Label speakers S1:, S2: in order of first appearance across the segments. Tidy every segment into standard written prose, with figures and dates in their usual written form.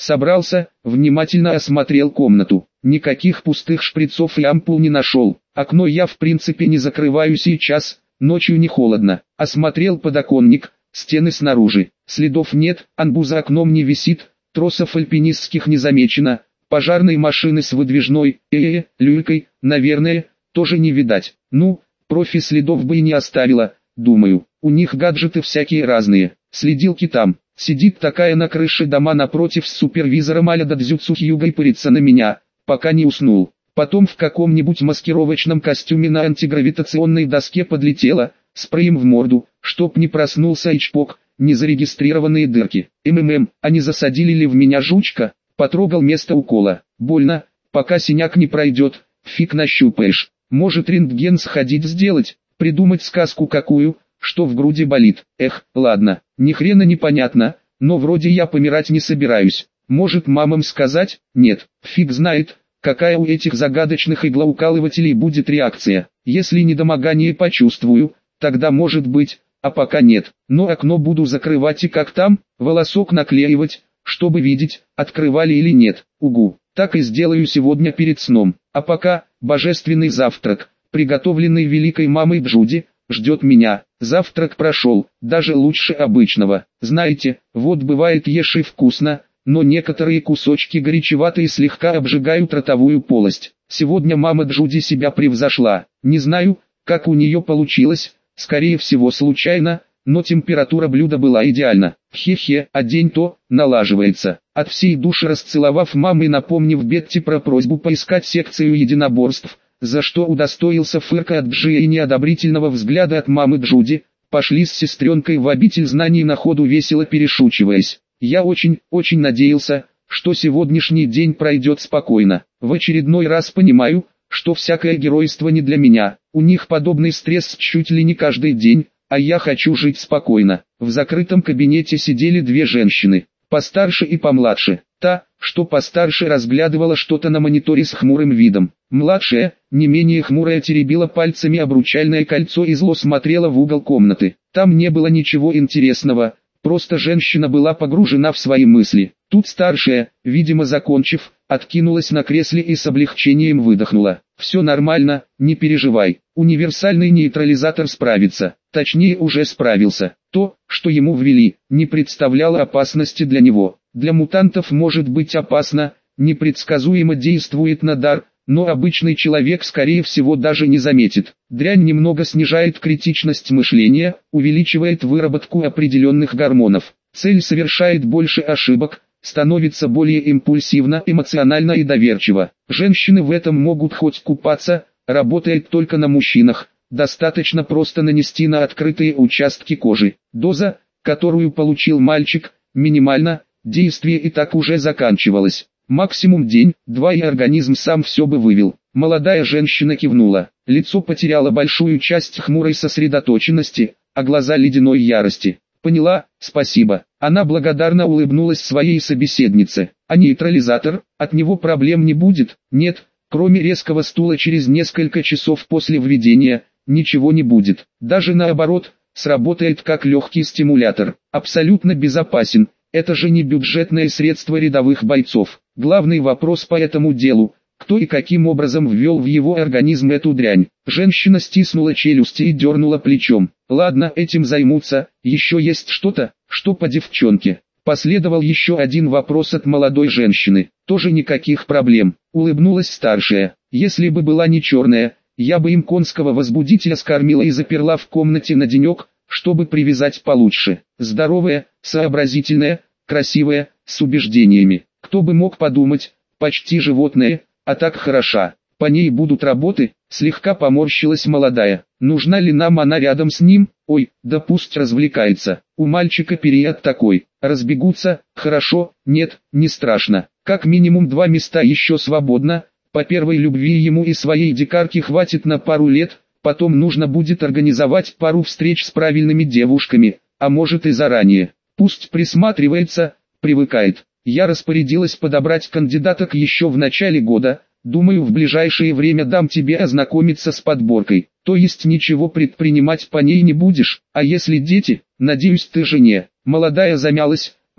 S1: Собрался, внимательно осмотрел комнату. Никаких пустых шприцов и ампул не нашел. Окно я в принципе не закрываю сейчас, ночью не холодно. Осмотрел подоконник, стены снаружи. Следов нет, анбу за окном не висит, тросов альпинистских не замечено. Пожарной машины с выдвижной, люлькой, наверное, тоже не видать. Ну, профи следов бы и не оставила, думаю. У них гаджеты всякие разные. Следилки там. Сидит такая на крыше дома напротив с супервизором а-ля Дадзюцу Хьюга и пырится на меня, пока не уснул. Потом в каком-нибудь маскировочном костюме на антигравитационной доске подлетела, спреем в морду, чтоб не проснулся и чпок, незарегистрированные дырки. А не засадили ли в меня жучка? Потрогал место укола. Больно, пока синяк не пройдет, фиг нащупаешь. Может рентген сходить сделать, придумать сказку какую, что в груди болит. Эх, ладно, ни хрена непонятно, но вроде я помирать не собираюсь. Может мамам сказать? Нет, фиг знает, какая у этих загадочных иглоукалывателей будет реакция. Если недомогание почувствую, тогда может быть, а пока нет. Но окно буду закрывать и как там, волосок наклеивать, чтобы видеть, открывали или нет. Угу, так и сделаю сегодня перед сном. А пока, божественный завтрак, приготовленный великой мамой Джуди, ждет меня. Завтрак прошел, даже лучше обычного. Знаете, вот бывает ешь и вкусно, но некоторые кусочки горячеватые слегка обжигают ротовую полость. Сегодня мама Джуди себя превзошла. Не знаю, как у нее получилось, скорее всего случайно, но температура блюда была идеальна. Хе-хе, а день-то налаживается. От всей души расцеловав маму и напомнив Бетти про просьбу поискать секцию единоборств, за что удостоился фырка от Джи и неодобрительного взгляда от мамы Джуди, пошли с сестренкой в обитель знаний на ходу весело перешучиваясь. Я очень надеялся, что сегодняшний день пройдет спокойно. В очередной раз понимаю, что всякое геройство не для меня. У них подобный стресс чуть ли не каждый день, а я хочу жить спокойно. В закрытом кабинете сидели две женщины, постарше и помладше. Та, что постарше, разглядывала что-то на мониторе с хмурым видом. Младшая, не менее хмурая, теребила пальцами обручальное кольцо и зло смотрела в угол комнаты. Там не было ничего интересного, просто женщина была погружена в свои мысли. Тут старшая, видимо закончив, откинулась на кресле и с облегчением выдохнула. «Все нормально, не переживай, универсальный нейтрализатор справится, точнее уже справился. То, что ему ввели, не представляло опасности для него. Для мутантов может быть опасно, непредсказуемо действует на дар, но обычный человек скорее всего даже не заметит. Дрянь немного снижает критичность мышления, увеличивает выработку определенных гормонов. Цель совершает больше ошибок, становится более импульсивно, эмоционально и доверчиво. Женщины в этом могут хоть купаться, работает только на мужчинах. Достаточно просто нанести на открытые участки кожи. Доза, которую получил мальчик, минимальна, действие и так уже заканчивалось. Максимум день-два и организм сам все бы вывел. Молодая женщина кивнула. Лицо потеряло большую часть хмурой сосредоточенности, а глаза ледяной ярости. Поняла, спасибо. Она благодарно улыбнулась своей собеседнице. А нейтрализатор, от него проблем не будет? Нет, кроме резкого стула через несколько часов после введения, ничего не будет. Даже наоборот, сработает как легкий стимулятор. Абсолютно безопасен. Это же не бюджетное средство рядовых бойцов. Главный вопрос по этому делу: кто и каким образом ввел в его организм эту дрянь? Женщина стиснула челюсти и дернула плечом. Ладно, этим займутся. Еще есть что-то, что по девчонке? Последовал еще один вопрос от молодой женщины. Тоже никаких проблем. Улыбнулась старшая. Если бы была не черная, я бы им конского возбудителя скормила и заперла в комнате на денек, чтобы привязать получше. Здоровая, сообразительная, красивая, с убеждениями. Кто бы мог подумать, почти животное, а так хороша. По ней будут работы. Слегка поморщилась молодая. Нужна ли нам она рядом с ним? Ой, да пусть развлекается. У мальчика период такой. Разбегутся, хорошо, нет, не страшно. Как минимум 2 места еще свободно. По первой любви ему и своей дикарке хватит на пару лет. Потом нужно будет организовать пару встреч с правильными девушками, а может и заранее. Пусть присматривается, привыкает. Я распорядилась подобрать кандидаток еще в начале года. Думаю, в ближайшее время дам тебе ознакомиться с подборкой. То есть ничего предпринимать по ней не будешь. А если дети, надеюсь, ты жене. Молодая замялась,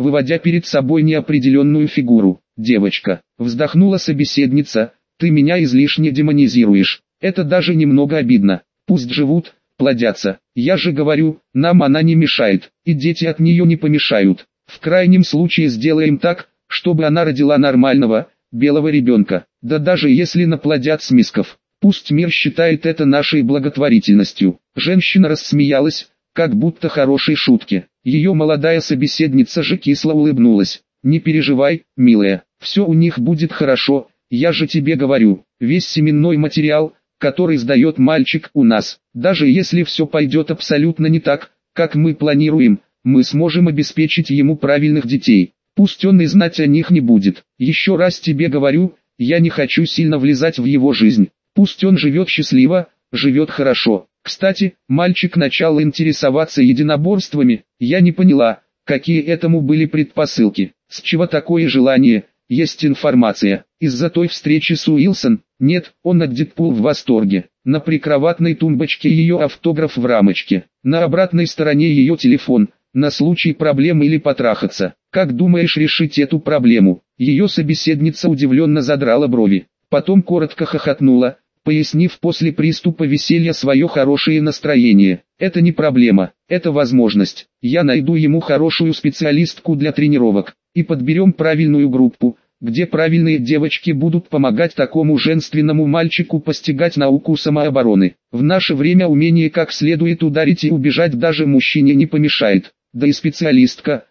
S1: выводя перед собой неопределенную фигуру. «Девочка», вздохнула собеседница, «ты меня излишне демонизируешь. Это даже немного обидно. Пусть живут, плодятся. Я же говорю, нам она не мешает, и дети от нее не помешают. В крайнем случае сделаем так, чтобы она родила нормального, белого ребенка. Да даже если наплодят смисков, пусть мир считает это нашей благотворительностью». Женщина рассмеялась, как будто хорошей шутке. Ее молодая собеседница же кисло улыбнулась. «Не переживай, милая, все у них будет хорошо, я же тебе говорю, весь семенной материал, который сдает мальчик у нас, даже если все пойдет абсолютно не так, как мы планируем, мы сможем обеспечить ему правильных детей. Пусть он и знать о них не будет. Еще раз тебе говорю, я не хочу сильно влезать в его жизнь. Пусть он живет счастливо, живет хорошо». Кстати, мальчик начал интересоваться единоборствами. Я не поняла, какие этому были предпосылки. С чего такое желание? Есть информация. Из-за той встречи с Уилсон? Нет, он от Дэдпул в восторге. На прикроватной тумбочке ее автограф в рамочке. На обратной стороне ее телефон. На случай проблем или потрахаться. Как думаешь решить эту проблему? Ее собеседница удивленно задрала брови. Потом коротко хохотнула, пояснив после приступа веселья свое хорошее настроение. «Это не проблема, это возможность. Я найду ему хорошую специалистку для тренировок, и подберем правильную группу, где правильные девочки будут помогать такому женственному мальчику постигать науку самообороны. В наше время умение как следует ударить и убежать даже мужчине не помешает. Да и специалистка,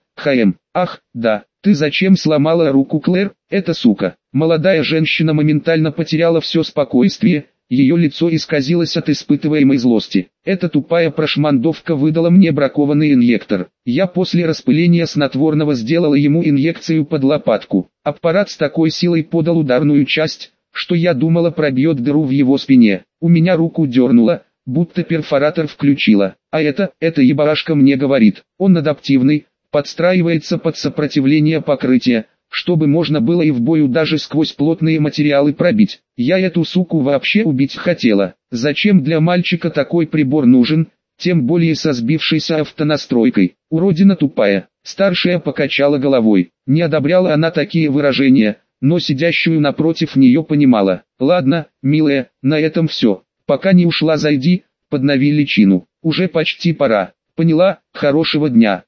S1: ах, да, ты зачем сломала руку Клэр, эта сука?» Молодая женщина моментально потеряла все спокойствие, ее лицо исказилось от испытываемой злости. Эта тупая прошмандовка выдала мне бракованный инъектор. Я после распыления снотворного сделала ему инъекцию под лопатку. Аппарат с такой силой подал ударную часть, что я думала пробьет дыру в его спине. У меня руку дернуло, будто перфоратор включила. А это ебарашка мне говорит, он адаптивный, подстраивается под сопротивление покрытия, чтобы можно было и в бою даже сквозь плотные материалы пробить. Я эту суку вообще убить хотела. Зачем для мальчика такой прибор нужен, тем более со сбившейся автонастройкой? Уродина тупая. Старшая покачала головой. Не одобряла она такие выражения, но сидящую напротив нее понимала. «Ладно, милая, на этом все. Пока не ушла, зайди, поднови личину. Уже почти пора. Поняла? Хорошего дня,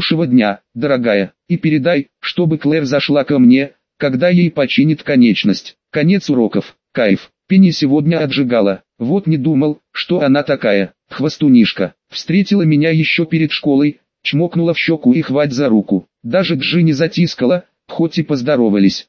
S1: дорогая. И передай, чтобы Клэр зашла ко мне, когда ей починит конечность». Конец уроков. Кайф. Пенни сегодня отжигала. Вот не думал, что она такая, хвостунишка. Встретила меня еще перед школой, чмокнула в щеку и хвать за руку. Даже Джи не затискала, хоть и поздоровались.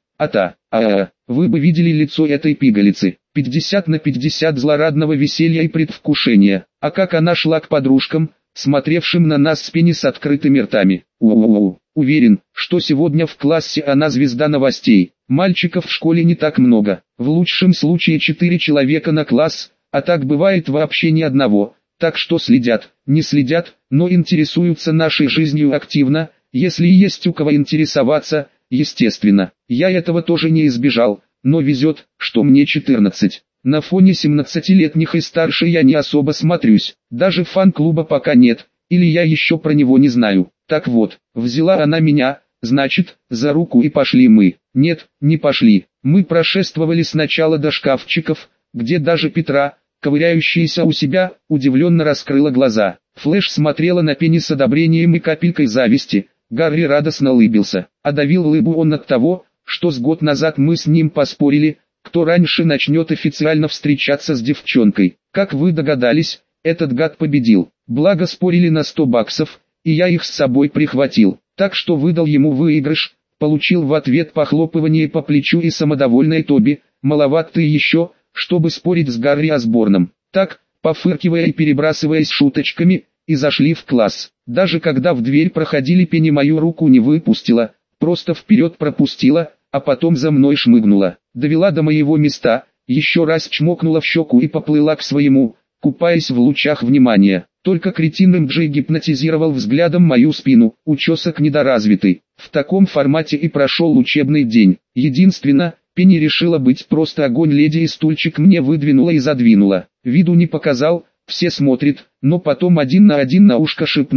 S1: Вы бы видели лицо этой пигалицы. 50/50 злорадного веселья и предвкушения. А как она шла к подружкам, смотревшим на нас с Пенни с открытыми ртами. Уверен, что сегодня в классе она звезда новостей. Мальчиков в школе не так много. В лучшем случае 4 человека на класс, а так бывает вообще ни одного. Так что следят, не следят, но интересуются нашей жизнью активно, если есть у кого интересоваться, естественно. Я этого тоже не избежал, но везет, что мне 14. На фоне 17-летних и старше я не особо смотрюсь, даже фан-клуба пока нет, или я еще про него не знаю. Так вот, взяла она меня, значит, за руку и пошли мы. Нет, не пошли. Мы прошествовали сначала до шкафчиков, где даже Петра, ковыряющаяся у себя, удивленно раскрыла глаза. Флэш смотрела на Пенни с одобрением и капелькой зависти. Гарри радостно улыбился. А давил улыбу он от того, что с год назад мы с ним поспорили, кто раньше начнет официально встречаться с девчонкой. Как вы догадались, этот гад победил. Благо спорили на 100 баксов, и я их с собой прихватил. Так что выдал ему выигрыш, получил в ответ похлопывание по плечу и самодовольное Тоби. Маловат ты еще, чтобы спорить с Гарри Осборном. Так, пофыркивая и перебрасываясь шуточками, и зашли в класс. Даже когда в дверь проходили, Пенни мою руку не выпустила, просто вперед пропустила, а потом за мной шмыгнула. Довела до моего места, еще раз чмокнула в щеку и поплыла к своему, купаясь в лучах внимания. Только кретин Джей гипнотизировал взглядом мою спину, учесок недоразвитый. В таком формате и прошел учебный день. Единственно, Пенни решила быть просто огонь леди и стульчик мне выдвинула и задвинула. Виду не показал, все смотрят, но потом один на ушко шепнул,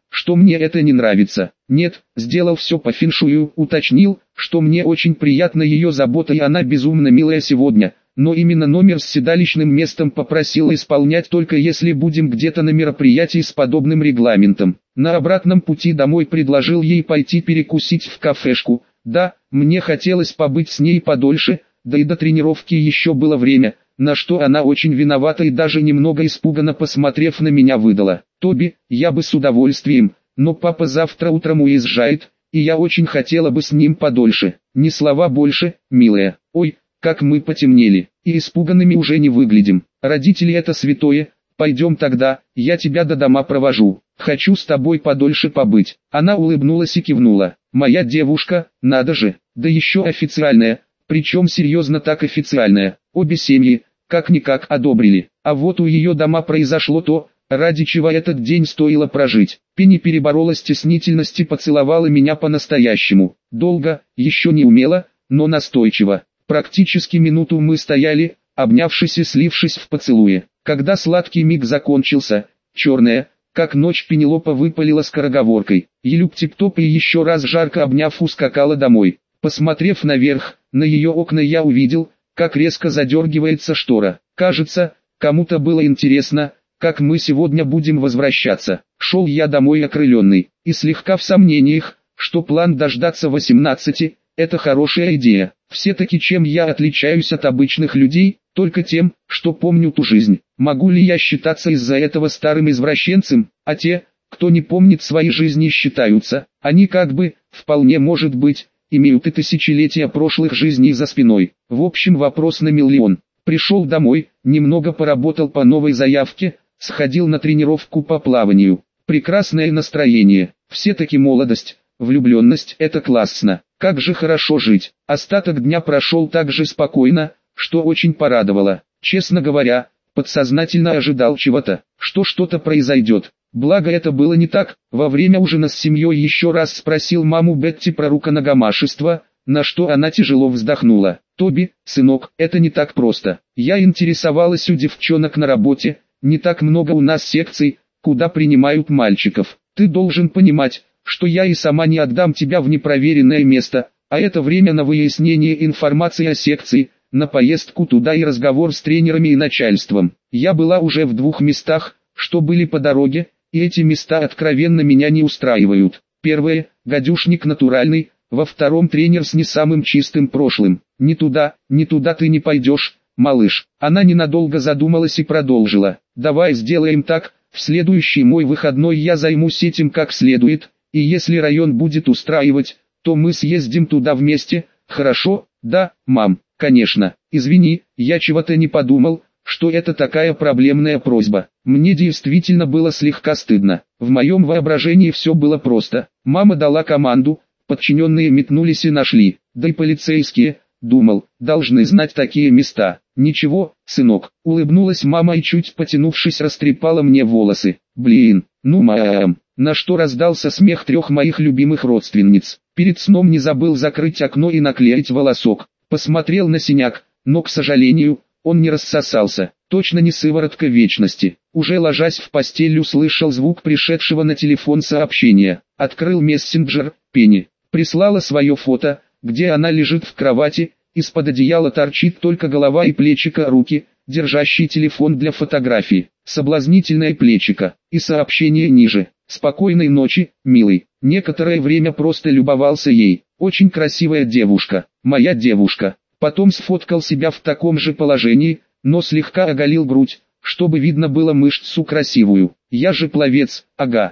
S1: что мне это не нравится. Нет, сделал все по феншую, уточнил, что мне очень приятна ее забота и она безумно милая сегодня, но именно номер с седалищным местом попросила исполнять только если будем где-то на мероприятии с подобным регламентом. На обратном пути домой предложил ей пойти перекусить в кафешку. Да, мне хотелось побыть с ней подольше, да и до тренировки еще было время, на что она очень виновата и даже немного испуганно посмотрев на меня выдала: «Тоби, я бы с удовольствием, но папа завтра утром уезжает, и я очень хотела бы с ним подольше». Ни слова больше, милая. Ой, как мы потемнели, и испуганными уже не выглядим. Родители это святое, пойдем тогда, я тебя до дома провожу. Хочу с тобой подольше побыть. Она улыбнулась и кивнула. Моя девушка, надо же, да еще официальная, причем серьезно так официальная. Обе семьи, как-никак одобрили. А вот у ее дома произошло то, ради чего этот день стоило прожить. Пенни переборола стеснительность и поцеловала меня по-настоящему. Долго, еще не умело, но настойчиво. Практически минуту мы стояли, обнявшись и слившись в поцелуе. Когда сладкий миг закончился, черная, как ночь, Пенелопа выпалила скороговоркой: «Елюб тип-топ», и еще раз жарко обняв ускакала домой. Посмотрев наверх, на ее окна, я увидел, как резко задергивается штора. Кажется, кому-то было интересно, как мы сегодня будем возвращаться. Шел я домой окрыленный, и слегка в сомнениях, что план дождаться 18 – это хорошая идея. Все-таки чем я отличаюсь от обычных людей? Только тем, что помню ту жизнь. Могу ли я считаться из-за этого старым извращенцем? А те, кто не помнит свои жизни, считаются, они как бы, вполне может быть, имеют и тысячелетия прошлых жизней за спиной. В общем, вопрос на миллион. Пришел домой, немного поработал по новой заявке, сходил на тренировку по плаванию. Прекрасное настроение. Все-таки молодость, влюбленность – это классно. Как же хорошо жить. Остаток дня прошел так же спокойно, что очень порадовало. Честно говоря, подсознательно ожидал чего-то, что что-то произойдет. Благо это было не так. Во время ужина с семьей еще раз спросил маму Бетти про руконогамашество, на что она тяжело вздохнула. «Тоби, сынок, это не так просто. Я интересовалась у девчонок на работе, не так много у нас секций, куда принимают мальчиков. Ты должен понимать, что я и сама не отдам тебя в непроверенное место, а это время на выяснение информации о секции, на поездку туда и разговор с тренерами и начальством. Я была уже в 2 местах, что были по дороге, и эти места откровенно меня не устраивают. Первое – гадюшник натуральный, во втором тренер с не самым чистым прошлым. Ни туда ты не пойдешь, малыш». Она ненадолго задумалась и продолжила: «Давай сделаем так, в следующий мой выходной я займусь этим как следует, и если район будет устраивать, то мы съездим туда вместе, хорошо?» «Да, мам, конечно. Извини, я чего-то не подумал, что это такая проблемная просьба». Мне действительно было слегка стыдно. В моем воображении все было просто. Мама дала команду, подчиненные метнулись и нашли. Да и полицейские, думал, должны знать такие места. «Ничего, сынок», улыбнулась мама и чуть потянувшись растрепала мне волосы. «Блин, ну мам». На что раздался смех 3 моих любимых родственниц. Перед сном не забыл закрыть окно и наклеить волосок. Посмотрел на синяк, но, к сожалению, он не рассосался. Точно не сыворотка вечности. Уже ложась в постель услышал звук пришедшего на телефон сообщения. Открыл мессенджер. Пенни прислала свое фото, где она лежит в кровати, из-под одеяла торчит только голова и плечико, руки, держащие телефон для фотографии. Соблазнительное плечико. И сообщение ниже: «Спокойной ночи, милый». Некоторое время просто любовался ей. Очень красивая девушка, моя девушка. Потом сфоткал себя в таком же положении, но слегка оголил грудь, чтобы видно было мышцу красивую. Я же пловец, ага.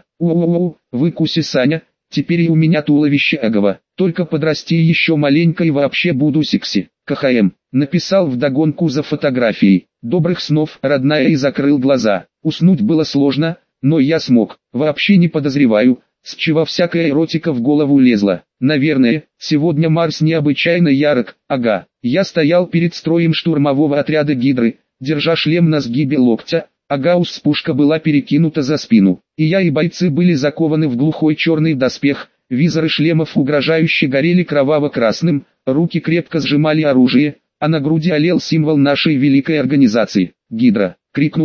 S1: Выкуси, Саня, теперь и у меня туловище агова. Только подрасти еще маленько и вообще буду секси. КХМ. Написал вдогонку за фотографией. «Добрых снов, родная», и закрыл глаза. Уснуть было сложно, но я смог. Вообще не подозреваю, с чего всякая эротика в голову лезла. Наверное, сегодня Марс необычайно ярок. Ага. Я стоял перед строем штурмового отряда Гидры, держа шлем на сгибе локтя, а гаусс-пушка была перекинута за спину. И я, и бойцы были закованы в глухой черный доспех, визоры шлемов угрожающе горели кроваво-красным, руки крепко сжимали оружие, а на груди олел символ нашей великой организации. «Гидра!» — крикнул я.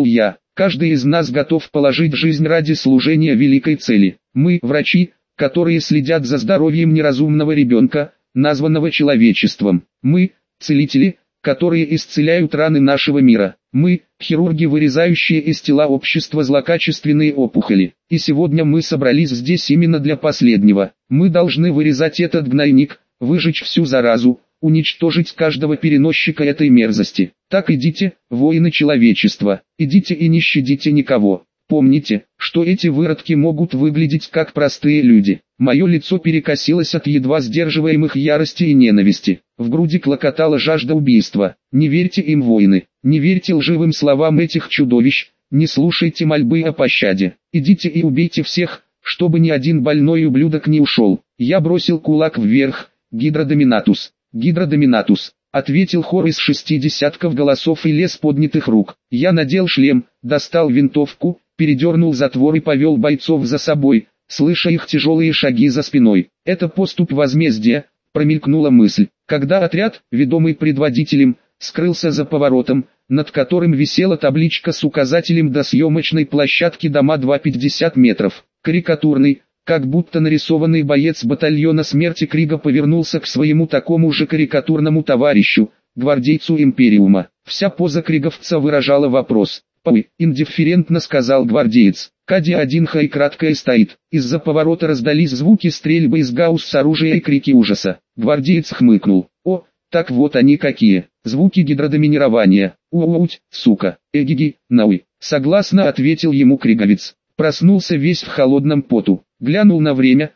S1: Каждый из нас готов положить жизнь ради служения великой цели. Мы, врачи, которые следят за здоровьем неразумного ребенка, названного человечеством. Мы, целители, которые исцеляют раны нашего мира. Мы, хирурги, вырезающие из тела общества злокачественные опухоли. И сегодня мы собрались здесь именно для последнего. Мы должны вырезать этот гнойник, выжечь всю заразу, уничтожить каждого переносчика этой мерзости. Так идите, воины человечества, идите и не щадите никого. Помните, что эти выродки могут выглядеть как простые люди. Мое лицо перекосилось от едва сдерживаемых ярости и ненависти. В груди клокотала жажда убийства. Не верьте им, воины, не верьте лживым словам этих чудовищ, не слушайте мольбы о пощаде. Идите и убейте всех, чтобы ни один больной ублюдок не ушел. Я бросил кулак вверх. Гидродоминатус, Гидродоминатус, ответил хор из 60 голосов и лес поднятых рук. Я надел шлем, достал винтовку, передернул затвор и повел бойцов за собой, слыша их тяжелые шаги за спиной. Это поступь возмездия, промелькнула мысль. Когда отряд, ведомый предводителем, скрылся за поворотом, над которым висела табличка с указателем до съемочной площадки дома 2,50 метров. Карикатурный, как будто нарисованный боец батальона смерти Крига повернулся к своему такому же карикатурному товарищу, гвардейцу Империума. Вся поза криговца выражала вопрос. «Пой», индифферентно сказал гвардеец. Кади-1 и краткое стоит. Из-за поворота раздались звуки стрельбы из гаусс с оружия и крики ужаса. Гвардеец хмыкнул. «О, так вот они какие. Звуки гидродоминирования. Ууть, сука. Эгиги, науи». Согласно ответил ему криговец. Проснулся весь в холодном поту. Глянул на время,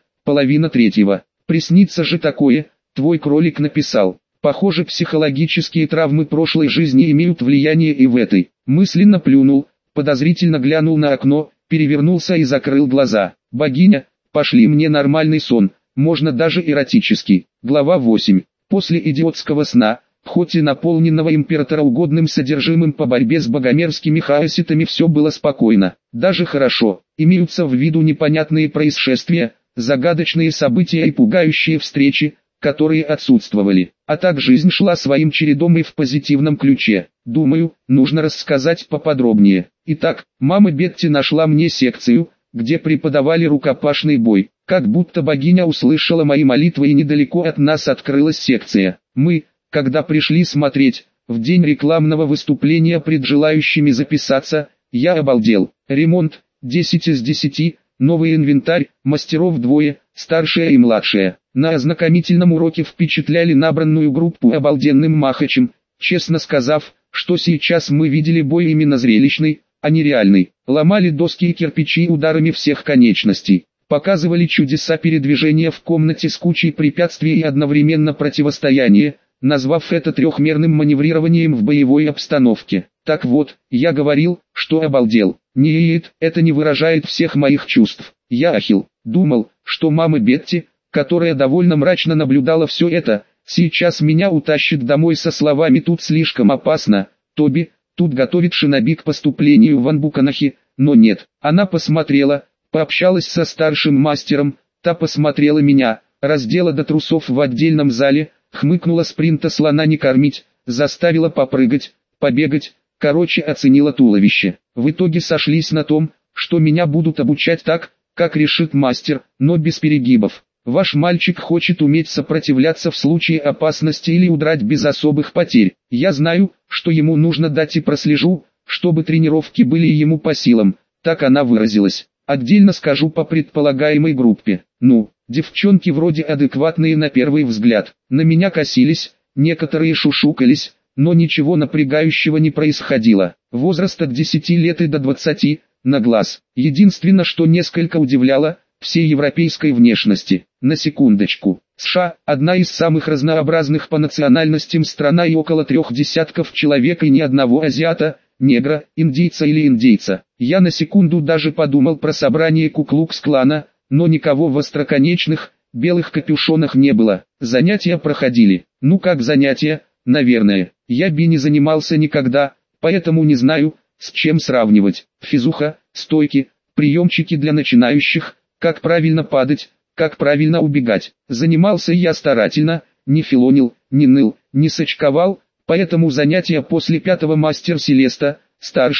S1: 2:30. Приснится же такое, твой кролик написал. Похоже, психологические травмы прошлой жизни имеют влияние и в этой. Мысленно плюнул, подозрительно глянул на окно, перевернулся и закрыл глаза. Богиня, пошли мне нормальный сон, можно даже эротический. Глава 8. После идиотского сна, хоть и наполненного императороугодным содержимым по борьбе с богомерзкими хаоситами, все было спокойно. Даже хорошо. Имеются в виду непонятные происшествия, загадочные события и пугающие встречи, которые отсутствовали. А так жизнь шла своим чередом и в позитивном ключе. Думаю, нужно рассказать поподробнее. Итак, мама Бетти нашла мне секцию, где преподавали рукопашный бой. Как будто богиня услышала мои молитвы и недалеко от нас открылась секция. Мы, когда пришли смотреть, в день рекламного выступления пред желающими записаться, я обалдел. Ремонт, 10 из 10, новый инвентарь, мастеров двое, старшая и младшая. На ознакомительном уроке впечатляли набранную группу обалденным махачем, честно сказав, что сейчас мы видели бой именно зрелищный, а не реальный. Ломали доски и кирпичи ударами всех конечностей. Показывали чудеса передвижения в комнате с кучей препятствий и одновременно противостояние, назвав это трехмерным маневрированием в боевой обстановке. Так вот, я говорил, что обалдел. Нет, это не выражает всех моих чувств. Я ахил. Думал, что мама Бетти, которая довольно мрачно наблюдала все это, сейчас меня утащит домой со словами «тут слишком опасно, Тоби, тут готовит шиноби к поступлению в Анбуканахи», но нет. Она посмотрела, пообщалась со старшим мастером, та посмотрела меня, раздела до трусов в отдельном зале, хмыкнула, спринта слона не кормить, заставила попрыгать, побегать, короче оценила туловище. В итоге сошлись на том, что меня будут обучать так, как решит мастер, но без перегибов. Ваш мальчик хочет уметь сопротивляться в случае опасности или удрать без особых потерь. Я знаю, что ему нужно дать и прослежу, чтобы тренировки были ему по силам, так она выразилась. Отдельно скажу по предполагаемой группе. Ну, девчонки вроде адекватные на первый взгляд. На меня косились, некоторые шушукались, но ничего напрягающего не происходило. Возраст от 10 лет и до 20, на глаз. Единственное, что несколько удивляло, всей европейской внешности. На секундочку. США – одна из самых разнообразных по национальностям страна и около 3 десятков человек и ни одного азиата, негра, индийца или индейца. Я на секунду даже подумал про собрание Ку-Клукс-клана, но никого в остроконечных, белых капюшонах не было. Занятия проходили. Ну как занятия, наверное. Я би не занимался никогда, поэтому не знаю, с чем сравнивать. Физуха, стойки, приемчики для начинающих, как правильно падать, как правильно убегать. Занимался я старательно, не филонил, не ныл, не сочковал, поэтому занятия после 5-го мастер Селеста, старшая,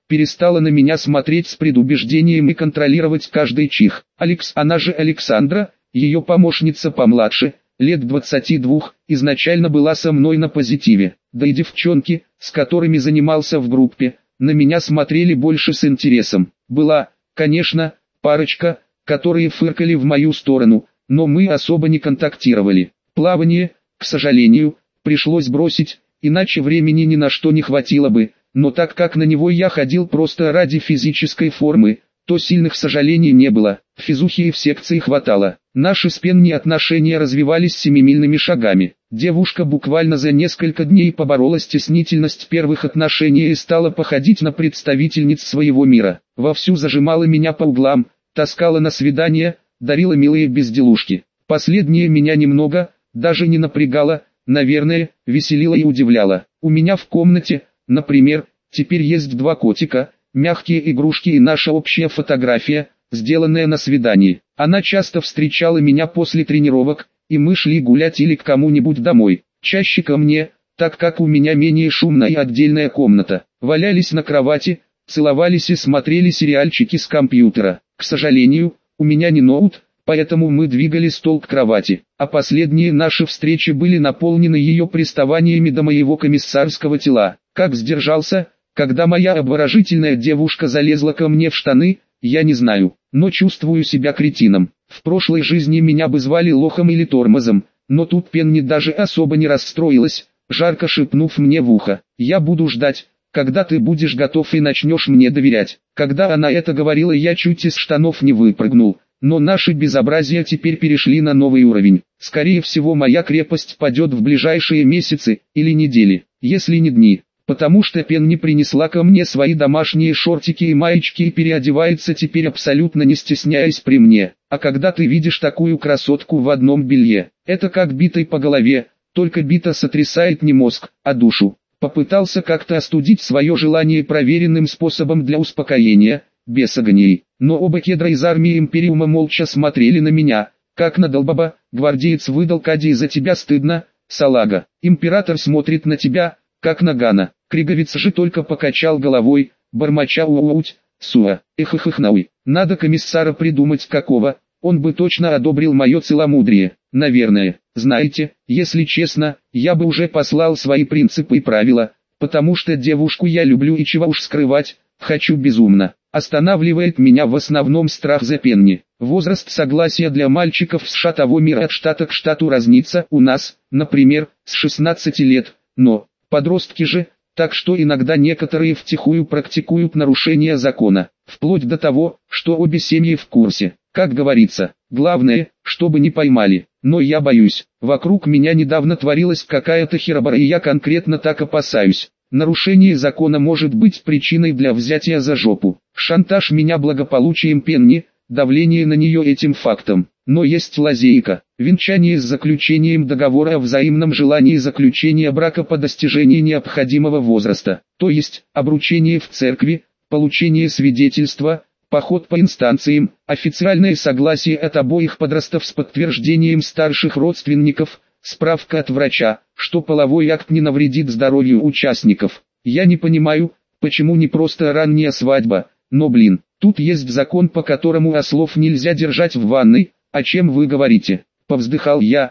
S1: перестала на меня смотреть с предубеждением и контролировать каждый чих. Алекс, она же Александра, ее помощница помладше, лет 22, изначально была со мной на позитиве. Да и девчонки, с которыми занимался в группе, на меня смотрели больше с интересом. Была, конечно, парочка, которые фыркали в мою сторону, но мы особо не контактировали. Плавание, к сожалению, пришлось бросить, иначе времени ни на что не хватило бы, но так как на него я ходил просто ради физической формы, то сильных сожалений не было, физухи и в секции хватало. Наши с Пенни отношения развивались семимильными шагами. Девушка буквально за несколько дней поборола стеснительность первых отношений и стала походить на представительниц своего мира. Вовсю зажимала меня по углам, таскала на свидания, дарила милые безделушки. Последнее меня немного, даже не напрягало, наверное, веселило и удивляло. У меня в комнате, например, теперь есть 2 котика, мягкие игрушки и наша общая фотография, сделанная на свидании. Она часто встречала меня после тренировок, и мы шли гулять или к кому-нибудь домой. Чаще ко мне, так как у меня менее шумная и отдельная комната. Валялись на кровати, целовались и смотрели сериальчики с компьютера. К сожалению, у меня не ноут, поэтому мы двигали стол к кровати, а последние наши встречи были наполнены ее приставаниями до моего комиссарского тела. Как сдержался, когда моя обворожительная девушка залезла ко мне в штаны, я не знаю, но чувствую себя кретином. В прошлой жизни меня бы звали лохом или тормозом, но тут Пенни даже особо не расстроилась, жарко шепнув мне в ухо: «Я буду ждать, когда ты будешь готов и начнешь мне доверять». Когда она это говорила, я чуть из штанов не выпрыгнул, но наши безобразия теперь перешли на новый уровень. Скорее всего, моя крепость падет в ближайшие месяцы или недели, если не дни. Потому что Пенни принесла ко мне свои домашние шортики и маечки и переодевается теперь абсолютно не стесняясь при мне. А когда ты видишь такую красотку в одном белье, это как битой по голове, только бита сотрясает не мозг, а душу. Попытался как-то остудить свое желание проверенным способом для успокоения, без агонии. Но оба кедра из армии Империума молча смотрели на меня, как на долбоба. Гвардеец выдал: «Кади, за тебя стыдно, салага». Император смотрит на тебя, как на Гана. Криговец же только покачал головой, бормоча: «Ууть, суа, науй. Надо комиссара придумать какого, он бы точно одобрил мое целомудрие, наверное. Знаете, если честно, я бы уже послал свои принципы и правила, потому что девушку я люблю и чего уж скрывать, хочу безумно». Останавливает меня в основном страх за Пенни. Возраст согласия для мальчиков в США того мира от штата к штату разнится. У нас, например, с 16 лет, но подростки же, так что иногда некоторые втихую практикуют нарушение закона, вплоть до того, что обе семьи в курсе. Как говорится, главное, чтобы не поймали. Но я боюсь, вокруг меня недавно творилась какая-то херобора, и я конкретно так опасаюсь. Нарушение закона может быть причиной для взятия за жопу. Шантаж меня благополучием Пенни, давление на нее этим фактом. Но есть лазейка. Венчание с заключением договора о взаимном желании заключения брака по достижении необходимого возраста. То есть, обручение в церкви, получение свидетельства, поход по инстанциям, официальное согласие от обоих подростков с подтверждением старших родственников, справка от врача, что половой акт не навредит здоровью участников. Я не понимаю, почему не просто ранняя свадьба, но тут есть закон, по которому ослов нельзя держать в ванной. «О чем вы говорите?» Повздыхал я,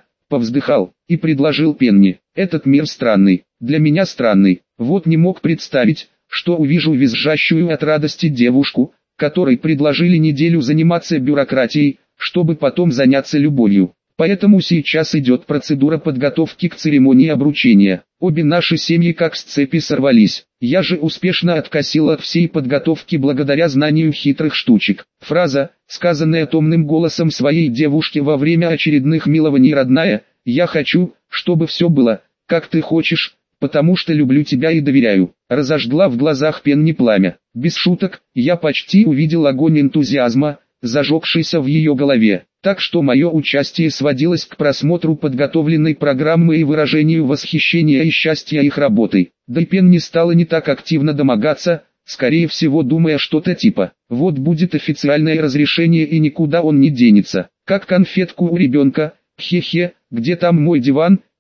S1: и предложил Пенни: «Этот мир странный, для меня странный, вот не мог представить, что увижу визжащую от радости девушку, которой предложили неделю заниматься бюрократией, чтобы потом заняться любовью. Поэтому сейчас идет процедура подготовки к церемонии обручения. Обе наши семьи как с цепи сорвались. Я же успешно откосил от всей подготовки благодаря знанию хитрых штучек». Фраза, сказанная томным голосом своей девушки во время очередных милований: «Родная, я хочу, чтобы все было, как ты хочешь, потому что люблю тебя и доверяю», разожгла в глазах Пенни пламя. Без шуток, я почти увидел огонь энтузиазма, зажегшийся в ее голове. Так что мое участие сводилось к просмотру подготовленной программы и выражению восхищения и счастья их работой. Да и Пенни стала не так активно домогаться, скорее всего думая что-то типа: «Вот будет официальное разрешение и никуда он не денется. Как конфетку у ребенка, хе-хе, где там мой диван,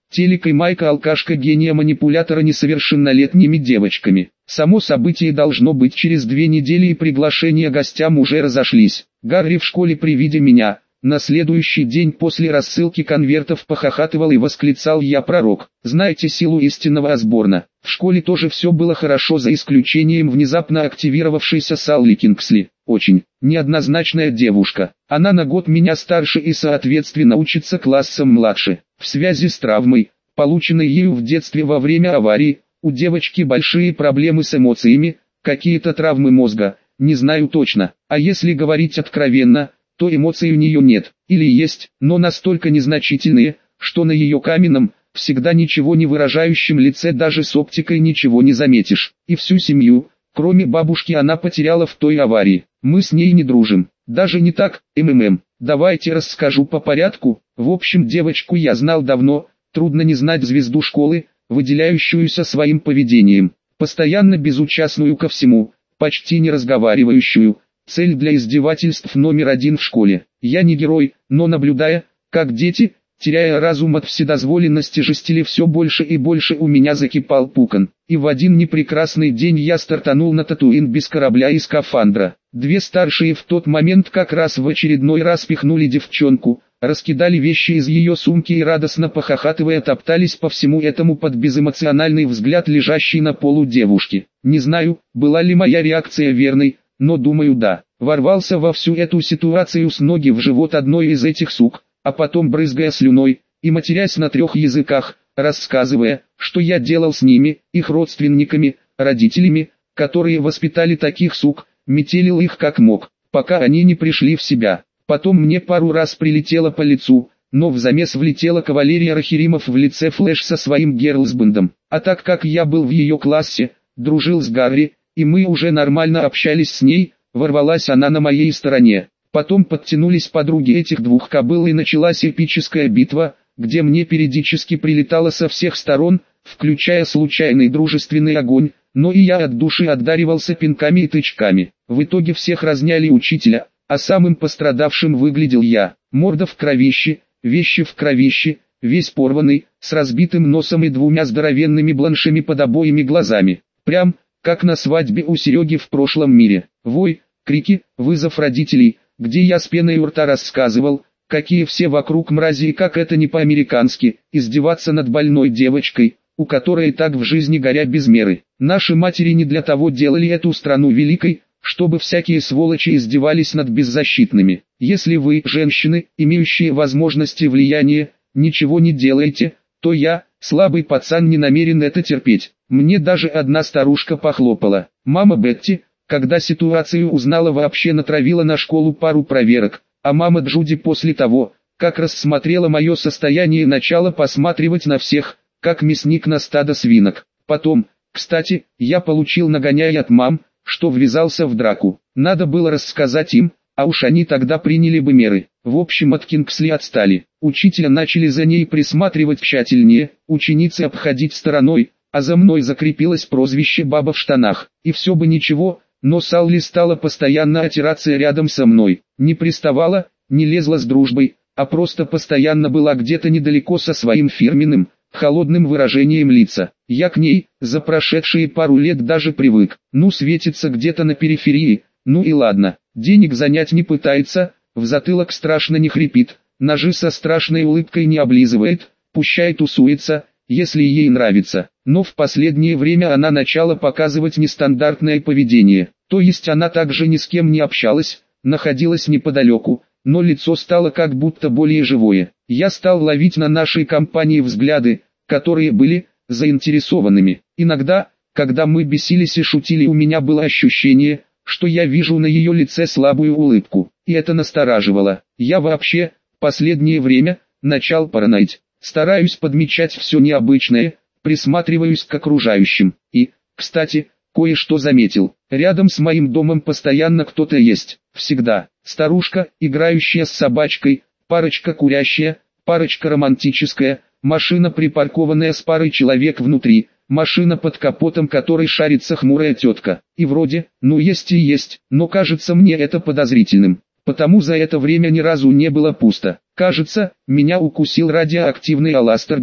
S1: Телек и майка алкашка гения манипулятора несовершеннолетними девочками. Само событие должно быть через 2 недели, и приглашения гостям уже разошлись. Гарри в школе при виде меня на следующий день после рассылки конвертов похохатывал и восклицал: «Я пророк». Знаете силу истинного Осборна? В школе тоже все было хорошо, за исключением внезапно активировавшейся Салли Кингсли. Очень неоднозначная девушка. Она на год меня старше и соответственно учится классом младше. В связи с травмой, полученной ею в детстве во время аварии, у девочки большие проблемы с эмоциями, какие-то травмы мозга, не знаю точно. А если говорить откровенно, то эмоций у нее нет, или есть, но настолько незначительные, что на ее каменном, всегда ничего не выражающем лице даже с оптикой ничего не заметишь. И всю семью, кроме бабушки, она потеряла в той аварии. Мы с ней не дружим. Даже не так, Давайте расскажу по порядку. В общем, девочку я знал давно, трудно не знать звезду школы, выделяющуюся своим поведением, постоянно безучастную ко всему, почти не разговаривающую. Цель для издевательств номер 1 в школе. Я не герой, но наблюдая, как дети, теряя разум от вседозволенности, жестили все больше и больше, у меня закипал пукан. И в один непрекрасный день я стартанул на Татуин без корабля и скафандра. 2 старшие в тот момент как раз в очередной раз пихнули девчонку, раскидали вещи из ее сумки и радостно похохатывая топтались по всему этому под безэмоциональный взгляд лежащей на полу девушки. Не знаю, была ли моя реакция верной, но думаю, да. Ворвался во всю эту ситуацию с ноги в живот одной из этих сук, а потом брызгая слюной и матерясь на 3 языках, рассказывая, что я делал с ними, их родственниками, родителями, которые воспитали таких сук, метелил их как мог, пока они не пришли в себя. Потом мне пару раз прилетело по лицу, но взамес влетела кавалерия Рахиримов в лице Флэш со своим герлсбендом. А так как я был в ее классе, дружил с Гарри, и мы уже нормально общались с ней, ворвалась она на моей стороне. Потом подтянулись подруги этих 2 кобыл и началась эпическая битва, где мне периодически прилетало со всех сторон, включая случайный дружественный огонь, но и я от души отдаривался пинками и тычками. В итоге всех разняли учителя, а самым пострадавшим выглядел я. Морда в кровище, вещи в кровище, весь порванный, с разбитым носом и 2 здоровенными бланшами под обоими глазами. Прям как на свадьбе у Сереги в прошлом мире. Вой, крики, вызов родителей, где я с пеной у рта рассказывал, какие все вокруг мрази и как это не по-американски, издеваться над больной девочкой, у которой так в жизни горя без меры. Наши матери не для того делали эту страну великой, чтобы всякие сволочи издевались над беззащитными. Если вы, женщины, имеющие возможности и влияние, ничего не делаете, то я, слабый пацан, не намерен это терпеть. Мне даже одна старушка похлопала. Мама Бетти, когда ситуацию узнала, вообще натравила на школу пару проверок, а мама Джуди после того, как рассмотрела мое состояние, начала посматривать на всех, как мясник на стадо свинок. Потом, кстати, я получил нагоняй от мам, что ввязался в драку. Надо было рассказать им, а уж они тогда приняли бы меры. В общем, от Кингсли отстали. Учителя начали за ней присматривать тщательнее, ученицы обходить стороной, а за мной закрепилось прозвище «Баба в штанах». И все бы ничего, но Салли стала постоянно отираться рядом со мной. Не приставала, не лезла с дружбой, а просто постоянно была где-то недалеко со своим фирменным, холодным выражением лица. Я к ней, за прошедшие пару лет даже привык. Ну, светится где-то на периферии, ну и ладно. Денег занять не пытается, в затылок страшно не хрипит, ножи со страшной улыбкой не облизывает, пущай тусуется, если ей нравится. Но в последнее время она начала показывать нестандартное поведение. То есть она также ни с кем не общалась, находилась неподалеку, но лицо стало как будто более живое. Я стал ловить на нашей компании взгляды, которые были заинтересованными. Иногда, когда мы бесились и шутили, у меня было ощущение, что я вижу на ее лице слабую улыбку, и это настораживало. Я вообще, последнее время, начал параноить. Стараюсь подмечать все необычное, присматриваюсь к окружающим. И, кстати, кое-что заметил. Рядом с моим домом постоянно кто-то есть. Всегда. Старушка, играющая с собачкой, парочка курящая, парочка романтическая, машина припаркованная с парой человек внутри, машина под капотом которой шарится хмурая тетка. И вроде, ну есть и есть, но кажется мне это подозрительным. Потому за это время ни разу не было пусто. Кажется, меня укусил радиоактивный аластер Грюм.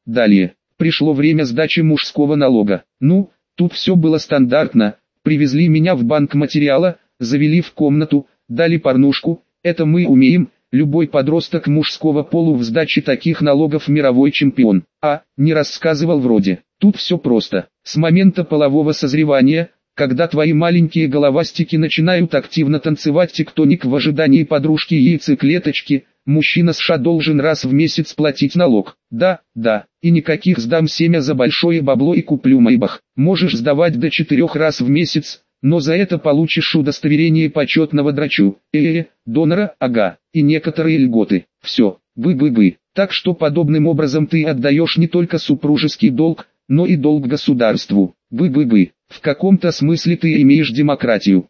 S1: Далее, пришло время сдачи мужского налога. Ну, тут все было стандартно. Привезли меня в банк материала, завели в комнату, дали порнушку. Это мы умеем. Любой подросток мужского пола в сдаче таких налогов мировой чемпион. Не рассказывал вроде. Тут все просто. С момента полового созревания, когда твои маленькие головастики начинают активно танцевать тектоник в ожидании подружки яйцеклеточки, мужчина США должен раз в месяц платить налог. Да, и никаких сдам семя за большое бабло и куплю Майбах. Можешь сдавать до 4 раз в месяц, но за это получишь удостоверение почетного драчу, донора, и некоторые льготы. Все, бы. Так что подобным образом ты отдаешь не только супружеский долг, но и долг государству. Бы. В каком-то смысле ты имеешь демократию.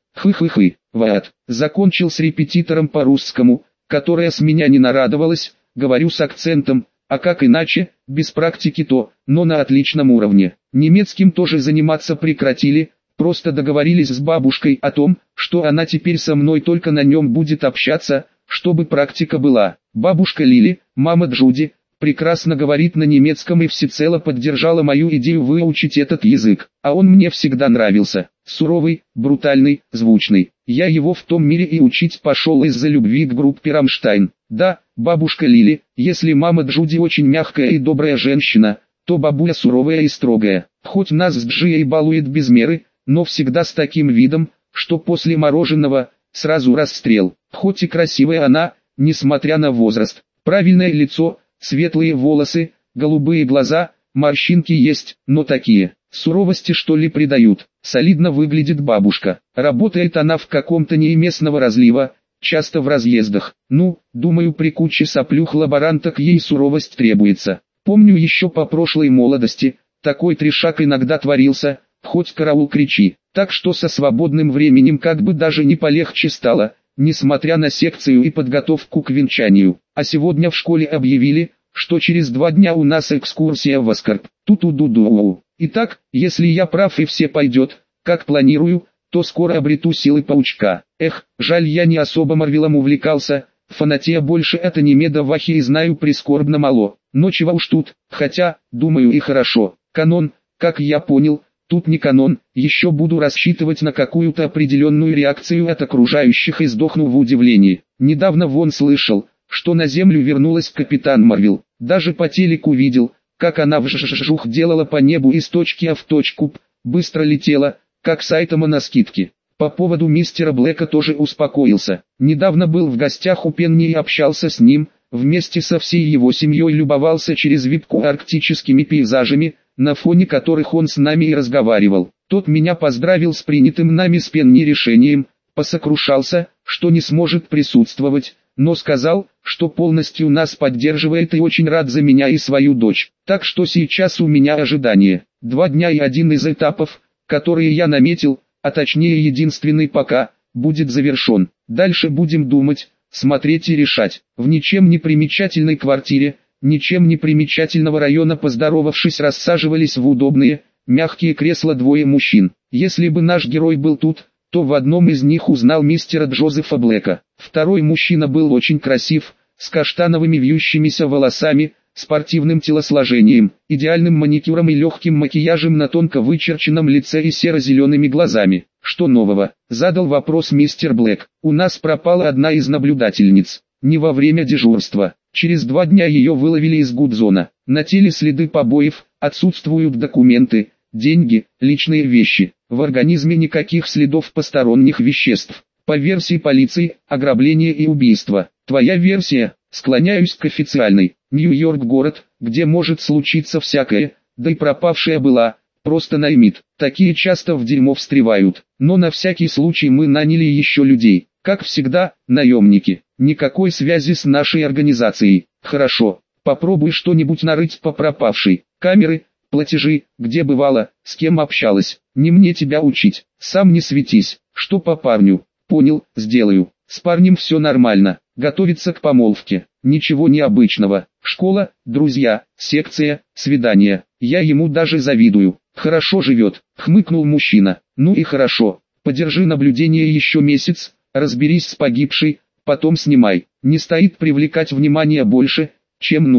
S1: Вот. Закончил с репетитором по русскому, которая с меня не нарадовалась, говорю с акцентом, а как иначе, без практики но на отличном уровне. Немецким тоже заниматься прекратили, просто договорились с бабушкой о том, что она теперь со мной только на нем будет общаться, чтобы практика была. Бабушка Лили, мама Джуди, прекрасно говорит на немецком и всецело поддержала мою идею выучить этот язык. А он мне всегда нравился. Суровый, брутальный, звучный. Я его в том мире и учить пошел из-за любви к группе «Рамштайн». Да, бабушка Лили, если мама Джуди очень мягкая и добрая женщина, то бабуля суровая и строгая. Хоть нас с Джией балует без меры, но всегда с таким видом, что после мороженого сразу расстрел. Хоть и красивая она, несмотря на возраст. Правильное лицо, светлые волосы, голубые глаза, морщинки есть, но такие, суровости что ли придают. Солидно выглядит бабушка. Работает она в каком-то НИИ местного разлива, часто в разъездах. Думаю, при куче соплюх лаборанток ей суровость требуется. Помню еще по прошлой молодости, такой трешак иногда творился, хоть караул кричи. Так что со свободным временем как бы даже не полегче стало, несмотря на секцию и подготовку к венчанию. А сегодня в школе объявили, что через 2 дня у нас экскурсия в Аскарп. Ту-ту-ду-ду-оу. Итак, если я прав и все пойдет, как планирую, то скоро обрету силы паучка. Жаль, я не особо Марвелом увлекался, фанатея больше это не медовахи и знаю прискорбно мало. Но чего уж тут, хотя, думаю и хорошо. Канон, как я понял, тут не канон, еще буду рассчитывать на какую-то определенную реакцию от окружающих и сдохну в удивлении. Недавно вон слышал, что на Землю вернулась Капитан Марвел. Даже по телеку видел, как она вжух делала по небу из точки А в точку П, быстро летела, как Сайтама на скидке. По поводу мистера Блэка тоже успокоился. Недавно был в гостях у Пенни и общался с ним, вместе со всей его семьей любовался через випку арктическими пейзажами, на фоне которых он с нами и разговаривал. Тот меня поздравил с принятым нами с Пенни решением, посокрушался, что не сможет присутствовать, но сказал, что полностью нас поддерживает и очень рад за меня и свою дочь. Так что сейчас у меня ожидание. 2 дня и один из этапов, которые я наметил, а точнее единственный пока, будет завершен. Дальше будем думать, смотреть и решать. В ничем не примечательной квартире, ничем не примечательного района, поздоровавшись, рассаживались в удобные, мягкие кресла 2 мужчин. Если бы наш герой был тут, то в одном из них узнал мистера Джозефа Блэка. Второй мужчина был очень красив, с каштановыми вьющимися волосами, спортивным телосложением, идеальным маникюром и легким макияжем на тонко вычерченном лице и серо-зелеными глазами. «Что нового?» – задал вопрос мистер Блэк. «У нас пропала одна из наблюдательниц. Не во время дежурства. Через 2 дня ее выловили из гудзона. На теле следы побоев, отсутствуют документы, деньги, личные вещи. В организме никаких следов посторонних веществ. По версии полиции, ограбление и убийство. Твоя версия?» Склоняюсь к официальной. Нью-Йорк город, где может случиться всякое, да и пропавшая была, просто наймит. Такие часто в дерьмо встревают. Но на всякий случай мы наняли еще людей. Как всегда, наемники. Никакой связи с нашей организацией. Хорошо, попробуй что-нибудь нарыть по пропавшей. Камеры, платежи, где бывало, с кем общалась. Не мне тебя учить. Сам не светись. Что по парню? Понял, сделаю. С парнем все нормально. Готовится к помолвке. Ничего необычного. Школа, друзья, секция, свидание. Я ему даже завидую. Хорошо живет, хмыкнул мужчина. Ну и хорошо. Подержи наблюдение еще месяц, разберись с погибшей, потом снимай. Не стоит привлекать внимание больше, чем нужно.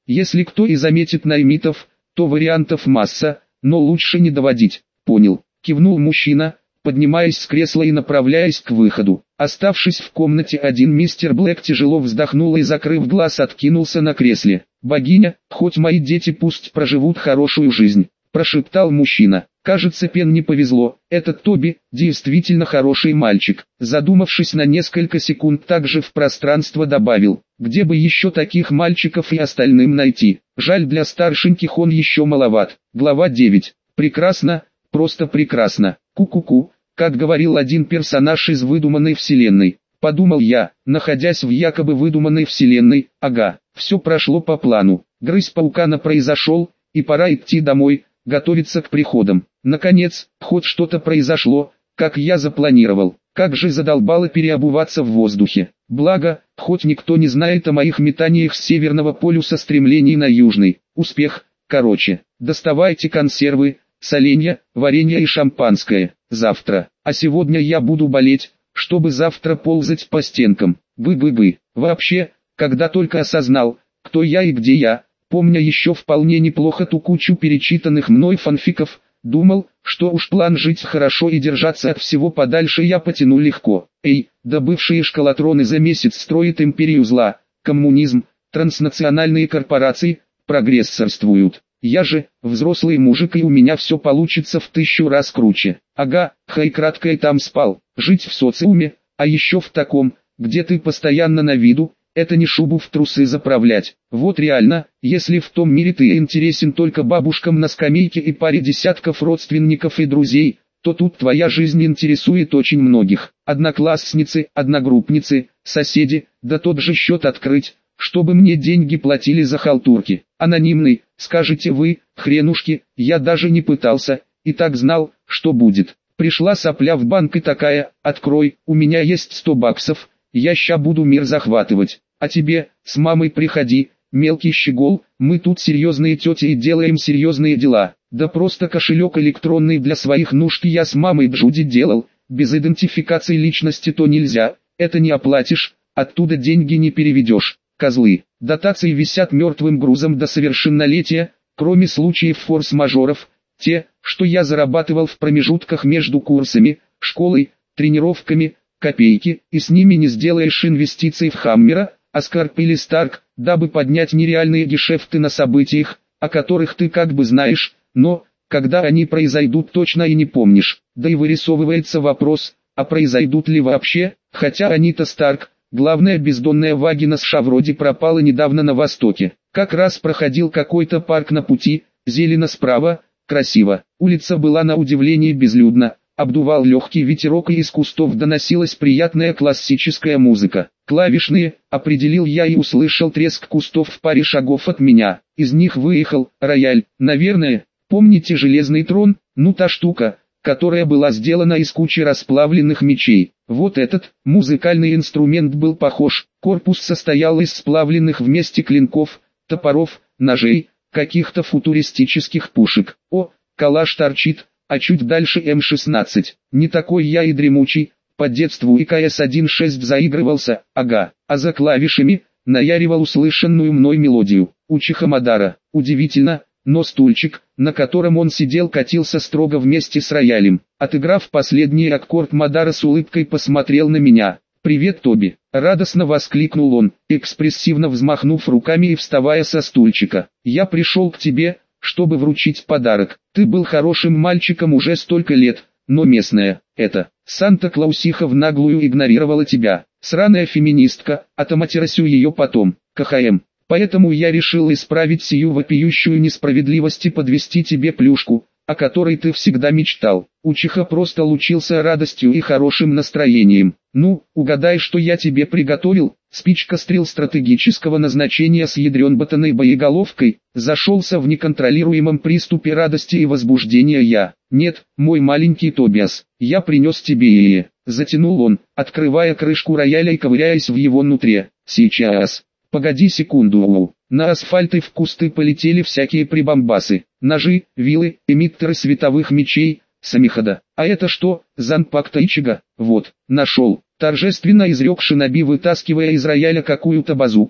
S1: Если кто и заметит наймитов, то вариантов масса, но лучше не доводить. Понял, кивнул мужчина, поднимаясь с кресла и направляясь к выходу. Оставшись в комнате один, мистер Блэк тяжело вздохнул и, закрыв глаз, откинулся на кресле. «Богиня, хоть мои дети пусть проживут хорошую жизнь», – прошептал мужчина. «Кажется, Пен не повезло, этот Тоби действительно хороший мальчик». Задумавшись на несколько секунд, также в пространство добавил: «Где бы еще таких мальчиков и остальным найти? Жаль, для старшеньких он еще маловат». Глава 9. Прекрасно, просто прекрасно. Ку-ку-ку, как говорил один персонаж из выдуманной вселенной. Подумал я, находясь в якобы выдуманной вселенной. Ага, все прошло по плану. Грызь паукана произошел, и пора идти домой, готовиться к приходам. Наконец, хоть что-то произошло, как я запланировал. Как же задолбало переобуваться в воздухе. Благо, хоть никто не знает о моих метаниях с северного полюса стремлений на южный. Успех, короче. Доставайте консервы, соленья, варенье и шампанское. Завтра. А сегодня я буду болеть, чтобы завтра ползать по стенкам. Бы-бы-бы. Вообще, когда только осознал, кто я и где я, помня еще вполне неплохо ту кучу перечитанных мной фанфиков, думал, что уж план жить хорошо и держаться от всего подальше я потяну легко. Эй, да бывшие школотроны за месяц строят империю зла, коммунизм, транснациональные корпорации, прогрессорствуют. Я же, взрослый мужик, и у меня все получится в 1000 раз круче. Ага, хай кратко и там спал. Жить в социуме, а еще в таком, где ты постоянно на виду, это не шубу в трусы заправлять. Вот реально, если в том мире ты интересен только бабушкам на скамейке и паре десятков родственников и друзей, то тут твоя жизнь интересует очень многих. Одноклассницы, одногруппницы, соседи, да тот же счет открыть, чтобы мне деньги платили за халтурки. Анонимный, скажете вы, хренушки, я даже не пытался, и так знал, что будет. Пришла сопля в банк и такая: открой, у меня есть 100 баксов, я ща буду мир захватывать. А тебе, с мамой приходи, мелкий щегол, мы тут серьезные тети и делаем серьезные дела. Да просто кошелек электронный для своих нужд я с мамой Джуди делал, без идентификации личности то нельзя, это не оплатишь, оттуда деньги не переведешь. Козлы. Дотации висят мертвым грузом до совершеннолетия, кроме случаев форс-мажоров, те, что я зарабатывал в промежутках между курсами, школой, тренировками, копейки, и с ними не сделаешь инвестиций в Хаммера, Аскарп или Старк, дабы поднять нереальные гешефты на событиях, о которых ты как бы знаешь, но, когда они произойдут, точно и не помнишь. Да и вырисовывается вопрос, а произойдут ли вообще, хотя Анита Старк, главная бездонная вагина США, вроде пропала недавно на востоке. Как раз проходил какой-то парк на пути, зелено справа, красиво. Улица была на удивление безлюдна, обдувал легкий ветерок и из кустов доносилась приятная классическая музыка. Клавишные, определил я и услышал треск кустов в паре шагов от меня. Из них выехал рояль, наверное, помните железный трон, ну та штука, которая была сделана из кучи расплавленных мечей. Вот этот музыкальный инструмент был похож. Корпус состоял из сплавленных вместе клинков, топоров, ножей, каких-то футуристических пушек. О, калаш торчит, а чуть дальше М16. Не такой я и дремучий, по детству и КС-1.6 заигрывался, ага, а за клавишами наяривал услышанную мной мелодию. Учиха Мадара. Удивительно, но стульчик, на котором он сидел, катился строго вместе с роялем. Отыграв последний аккорд, Мадара с улыбкой посмотрел на меня. «Привет, Тоби!» – радостно воскликнул он, экспрессивно взмахнув руками и вставая со стульчика. «Я пришел к тебе, чтобы вручить подарок. Ты был хорошим мальчиком уже столько лет, но местная, Санта-Клаусиха в наглую игнорировала тебя. Сраная феминистка, отоматеросю ее потом, КХМ. Поэтому я решил исправить сию вопиющую несправедливость и подвести тебе плюшку, о которой ты всегда мечтал». Учиха просто лучился радостью и хорошим настроением. «Ну, угадай, что я тебе приготовил?» Спичка-стрел стратегического назначения с ядрен-ботаной боеголовкой. Зашелся в неконтролируемом приступе радости и возбуждения я. «Нет, мой маленький Тобиас, я принес тебе ее», — затянул он, открывая крышку рояля и ковыряясь в его нутре. «Сейчас. Погоди секунду». На асфальт и в кусты полетели всякие прибамбасы. Ножи, вилы, эмиттеры световых мечей, самихода. «А это что, Занпакта Ичига?» «Вот, нашел», — торжественно изрек шиноби, вытаскивая из рояля какую-то базуку,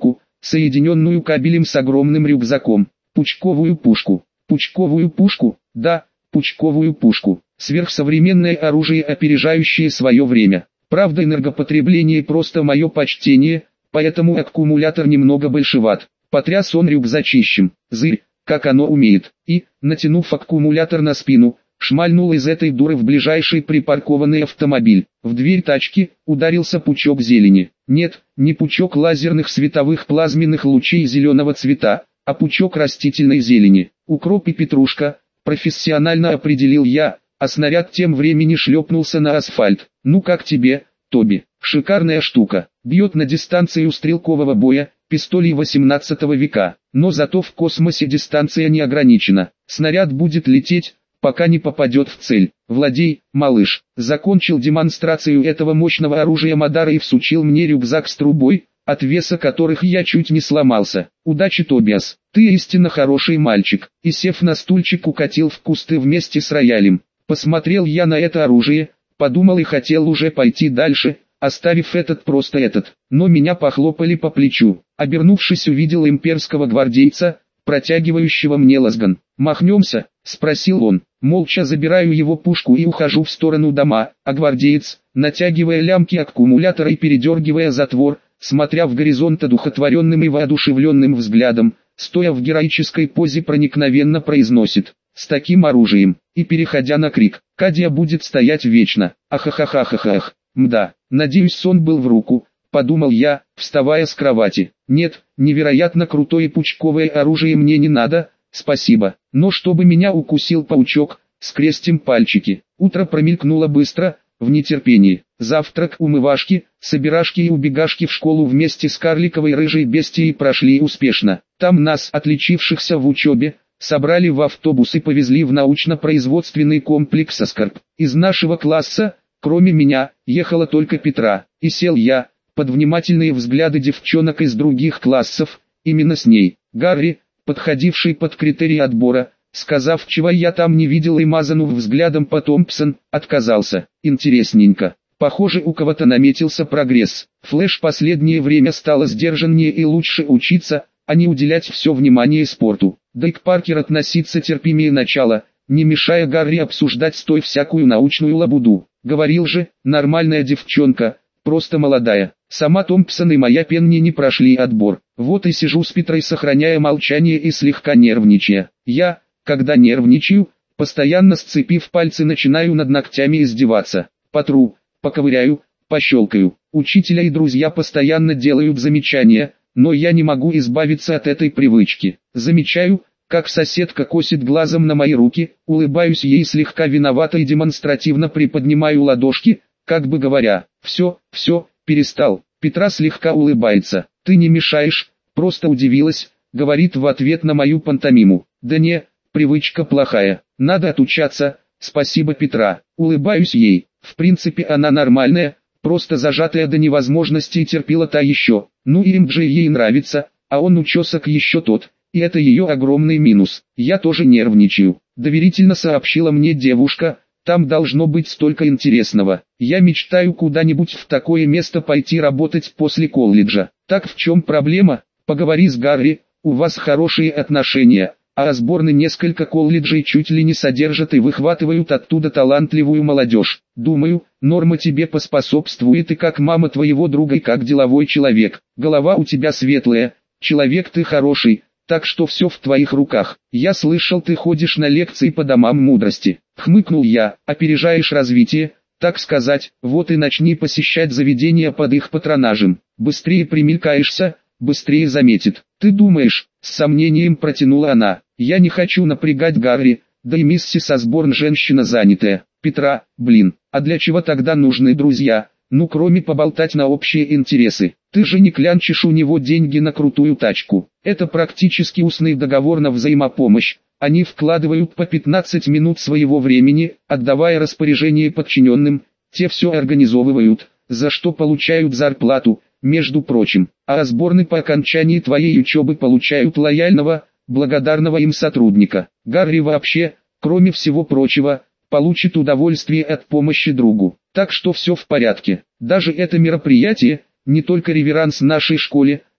S1: соединенную кабелем с огромным рюкзаком. Пучковую пушку. Пучковую пушку? Да, пучковую пушку. Сверхсовременное оружие, опережающее свое время. Правда, энергопотребление просто мое почтение, поэтому аккумулятор немного большеват. Потряс он рюкзачищем. Зырь, как оно умеет. И, натянув аккумулятор на спину, шмальнул из этой дуры в ближайший припаркованный автомобиль. В дверь тачки ударился пучок зелени. Нет, не пучок лазерных световых плазменных лучей зеленого цвета, а пучок растительной зелени. Укроп и петрушка, профессионально определил я, а снаряд тем временем шлепнулся на асфальт. Ну как тебе, Тоби? Шикарная штука. Бьет на дистанцию стрелкового боя, пистолей 18 века. Но зато в космосе дистанция не ограничена. Снаряд будет лететь, пока не попадет в цель. Владей, малыш. Закончил демонстрацию этого мощного оружия Мадара и всучил мне рюкзак с трубой, от веса которых я чуть не сломался. Удачи, Тобиас. Ты истинно хороший мальчик. И сев на стульчик, укатил в кусты вместе с роялем. Посмотрел я на это оружие, подумал и хотел уже пойти дальше, оставив этот. Но меня похлопали по плечу. Обернувшись, увидел имперского гвардейца, протягивающего мне лазган. «Махнемся?» – спросил он. Молча забираю его пушку и ухожу в сторону дома, а гвардеец, натягивая лямки аккумулятора и передергивая затвор, смотря в горизонт одухотворенным и воодушевленным взглядом, стоя в героической позе, проникновенно произносит: «С таким оружием», и переходя на крик: «Кадия будет стоять вечно! Ахахахахахах!» Мда, надеюсь, сон был в руку, подумал я, вставая с кровати. Нет, невероятно крутое пучковое оружие мне не надо, спасибо. Но чтобы меня укусил паучок, скрестим пальчики. Утро промелькнуло быстро, в нетерпении. Завтрак, умывашки, собирашки и убегашки в школу вместе с карликовой рыжей бестией прошли успешно. Там нас, отличившихся в учебе, собрали в автобус и повезли в научно-производственный комплекс «Аскарп». Из нашего класса, кроме меня, ехала только Петра, и сел я, под внимательные взгляды девчонок из других классов, именно с ней. Гарри, подходивший под критерий отбора, сказав, чего я там не видел, и мазанув взглядом по Томпсон, отказался. Интересненько. Похоже, у кого-то наметился прогресс. Флэш последнее время стало сдержаннее и лучше учиться, а не уделять все внимание спорту. Дэйк Паркер относиться терпимее начала, не мешая Гарри обсуждать с той всякую научную лабуду. Говорил же, нормальная девчонка, просто молодая. Сама Томпсон и моя Пенни не прошли отбор. Вот и сижу с Петрой, сохраняя молчание и слегка нервничая. Я, когда нервничаю, постоянно сцепив пальцы, начинаю над ногтями издеваться. Потру, поковыряю, пощелкаю. Учителя и друзья постоянно делают замечания, но я не могу избавиться от этой привычки. Замечаю, как соседка косит глазом на мои руки, улыбаюсь ей слегка виновато и демонстративно приподнимаю ладошки, как бы говоря: «Все, перестал». Петра слегка улыбается. «Ты не мешаешь, просто удивилась», — говорит в ответ на мою пантомиму. «Да не, привычка плохая, надо отучаться, спасибо, Петра». Улыбаюсь ей. В принципе, она нормальная, просто зажатая до невозможности и терпила та еще. Ну и МДЖ ей нравится, а он учесок еще тот. И это ее огромный минус. Я тоже нервничаю. Доверительно сообщила мне девушка: «Там должно быть столько интересного. Я мечтаю куда-нибудь в такое место пойти работать после колледжа». Так в чем проблема? Поговори с Гарри, у вас хорошие отношения, а Осборны несколько колледжей чуть ли не содержат и выхватывают оттуда талантливую молодежь. Думаю, Норма тебе поспособствует и как мама твоего друга, и как деловой человек. Голова у тебя светлая, человек ты хороший. Так что все в твоих руках. Я слышал, ты ходишь на лекции по домам мудрости. Хмыкнул я: опережаешь развитие, так сказать, вот и начни посещать заведения под их патронажем. Быстрее примелькаешься, быстрее заметит. Ты думаешь? С сомнением протянула она. Я не хочу напрягать Гарри, да и миссис Осборн женщина занятая. Петра, блин, а для чего тогда нужны друзья? Ну кроме поболтать на общие интересы. Ты же не клянчишь у него деньги на крутую тачку. Это практически устный договор на взаимопомощь. Они вкладывают по 15 минут своего времени, отдавая распоряжение подчиненным. Те все организовывают, за что получают зарплату, между прочим. А Осборны по окончании твоей учебы получают лояльного, благодарного им сотрудника. Гарри вообще, кроме всего прочего, получит удовольствие от помощи другу. Так что все в порядке. Даже это мероприятие, не только реверанс нашей школе,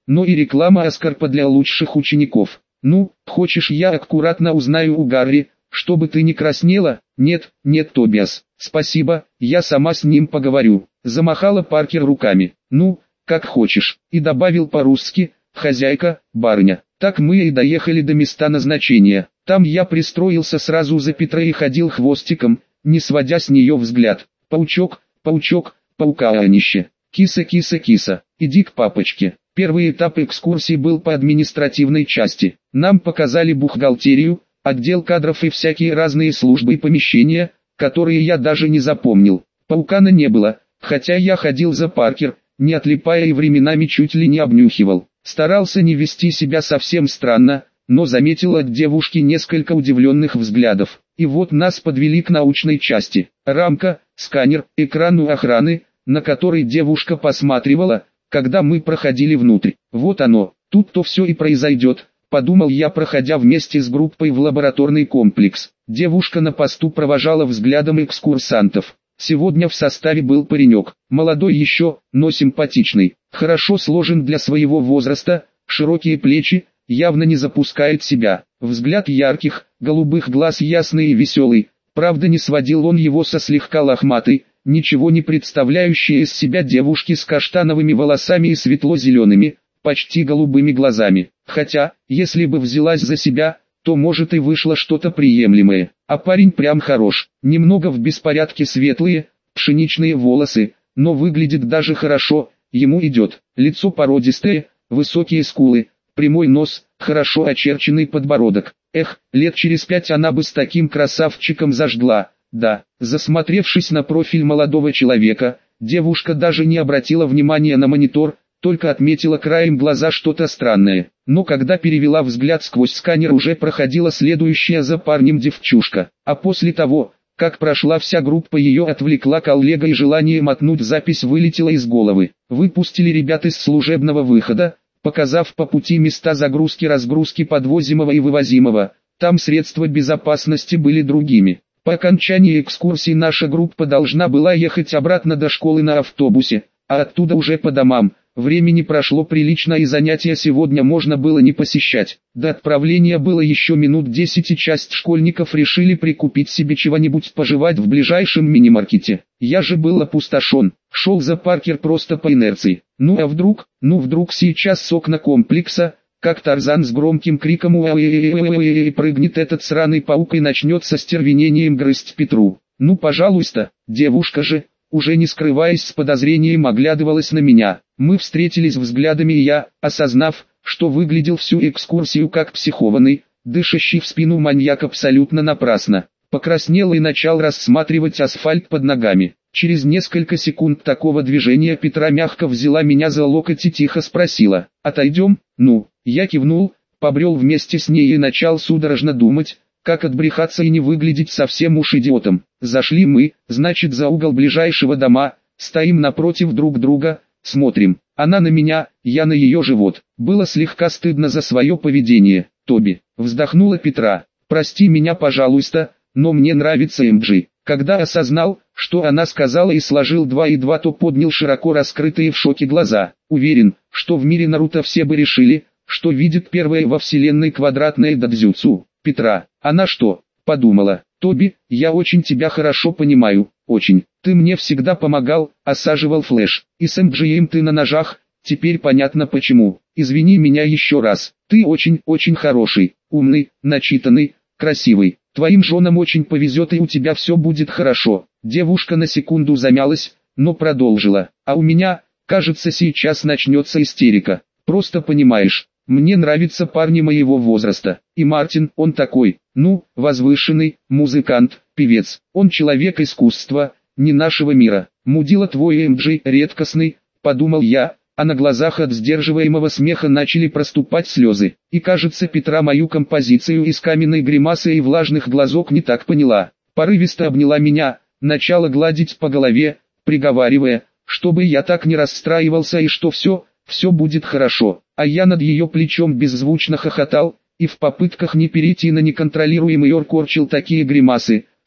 S1: но и реклама Оскарпа для лучших учеников. Ну, хочешь я аккуратно узнаю у Гарри, чтобы ты не краснела? Нет, нет, Тобиас, спасибо, я сама с ним поговорю. Замахала Паркер руками. Ну, как хочешь, и добавил по-русски: хозяйка, барыня. Так мы и доехали до места назначения. Там я пристроился сразу за Петрой и ходил хвостиком, не сводя с нее взгляд. Паучок, паучок, паукаанище. Киса, киса, киса, иди к папочке. Первый этап экскурсии был по административной части. Нам показали бухгалтерию, отдел кадров и всякие разные службы и помещения, которые я даже не запомнил. Паукана не было, хотя я ходил за Паркер, не отлипая и временами чуть ли не обнюхивал. Старался не вести себя совсем странно, но заметил от девушки несколько удивленных взглядов. И вот нас подвели к научной части. Рамка, сканер, экран у охраны, на который девушка посматривала, когда мы проходили внутрь. Вот оно, тут-то все и произойдет, подумал я, проходя вместе с группой в лабораторный комплекс. Девушка на посту провожала взглядом экскурсантов. Сегодня в составе был паренек, молодой еще, но симпатичный, хорошо сложен для своего возраста, широкие плечи, явно не запускает себя. Взгляд ярких, голубых глаз ясный и веселый, правда не сводил он его со слегка лохматой, ничего не представляющей из себя девушки с каштановыми волосами и светло-зелеными, почти голубыми глазами. Хотя, если бы взялась за себя, то может и вышло что-то приемлемое. А парень прям хорош, немного в беспорядке, светлые, пшеничные волосы, но выглядит даже хорошо, ему идет. Лицо породистое, высокие скулы, прямой нос, хорошо очерченный подбородок. Эх, лет через 5 она бы с таким красавчиком зажгла. Да, засмотревшись на профиль молодого человека, девушка даже не обратила внимания на монитор, только отметила краем глаза что-то странное. Но когда перевела взгляд сквозь сканер, уже проходила следующая за парнем девчушка. А после того, как прошла вся группа, ее отвлекла коллега и желание мотнуть запись вылетело из головы. Выпустили ребят из служебного выхода, показав по пути места загрузки-разгрузки подвозимого и вывозимого. Там средства безопасности были другими. По окончании экскурсии наша группа должна была ехать обратно до школы на автобусе, а оттуда уже по домам. Времени прошло прилично, и занятия сегодня можно было не посещать. До отправления было еще минут 10, и часть школьников решили прикупить себе чего-нибудь пожевать в ближайшем мини-маркете. Я же был опустошен, шел за Паркер просто по инерции. Ну вдруг сейчас с окна комплекса, как Тарзан с громким криком «Уа-уа-уа-уа-уа-уа» прыгнет этот сраный паук и начнет со стервенением грызть Петру. Ну пожалуйста, девушка же, уже не скрываясь, с подозрением оглядывалась на меня. Мы встретились взглядами, и я, осознав, что выглядел всю экскурсию как психованный, дышащий в спину маньяк, абсолютно напрасно, покраснел и начал рассматривать асфальт под ногами. Через несколько секунд такого движения Петра мягко взяла меня за локоть и тихо спросила: «Отойдем?» Ну, я кивнул, побрел вместе с ней и начал судорожно думать, как отбрехаться и не выглядеть совсем уж идиотом. Зашли мы, значит, за угол ближайшего дома, стоим напротив друг друга, смотрим. Она на меня, я на ее живот. Было слегка стыдно за свое поведение. «Тоби», вздохнула Петра, «прости меня, пожалуйста, но мне нравится МГ». Когда осознал, что она сказала, и сложил 2 и 2, то поднял широко раскрытые в шоке глаза. Уверен, что в мире Наруто все бы решили, что видит первое во вселенной квадратное дадзюцу. Петра, она что, подумала? «Тоби, я очень тебя хорошо понимаю, очень. Ты мне всегда помогал, осаживал Флэш. И с МГМ ты на ножах, теперь понятно почему. Извини меня еще раз. Ты очень хороший, умный, начитанный, красивый. Твоим женам очень повезет, и у тебя все будет хорошо». Девушка на секунду замялась, но продолжила: «А у меня, кажется, сейчас начнется истерика. Просто понимаешь, мне нравятся парни моего возраста. И Мартин, он такой, возвышенный, музыкант, певец. Он человек искусства, не нашего мира. Мудила твой МГ редкостный», подумал я, а на глазах от сдерживаемого смеха начали проступать слезы. И кажется, Петра мою композицию из каменной гримасы и влажных глазок не так поняла. Порывисто обняла меня, начала гладить по голове, приговаривая, чтобы я так не расстраивался и что все будет хорошо. А я над ее плечом беззвучно хохотал, и в попытках не перейти на неконтролируемый ор корчил такие гримасы,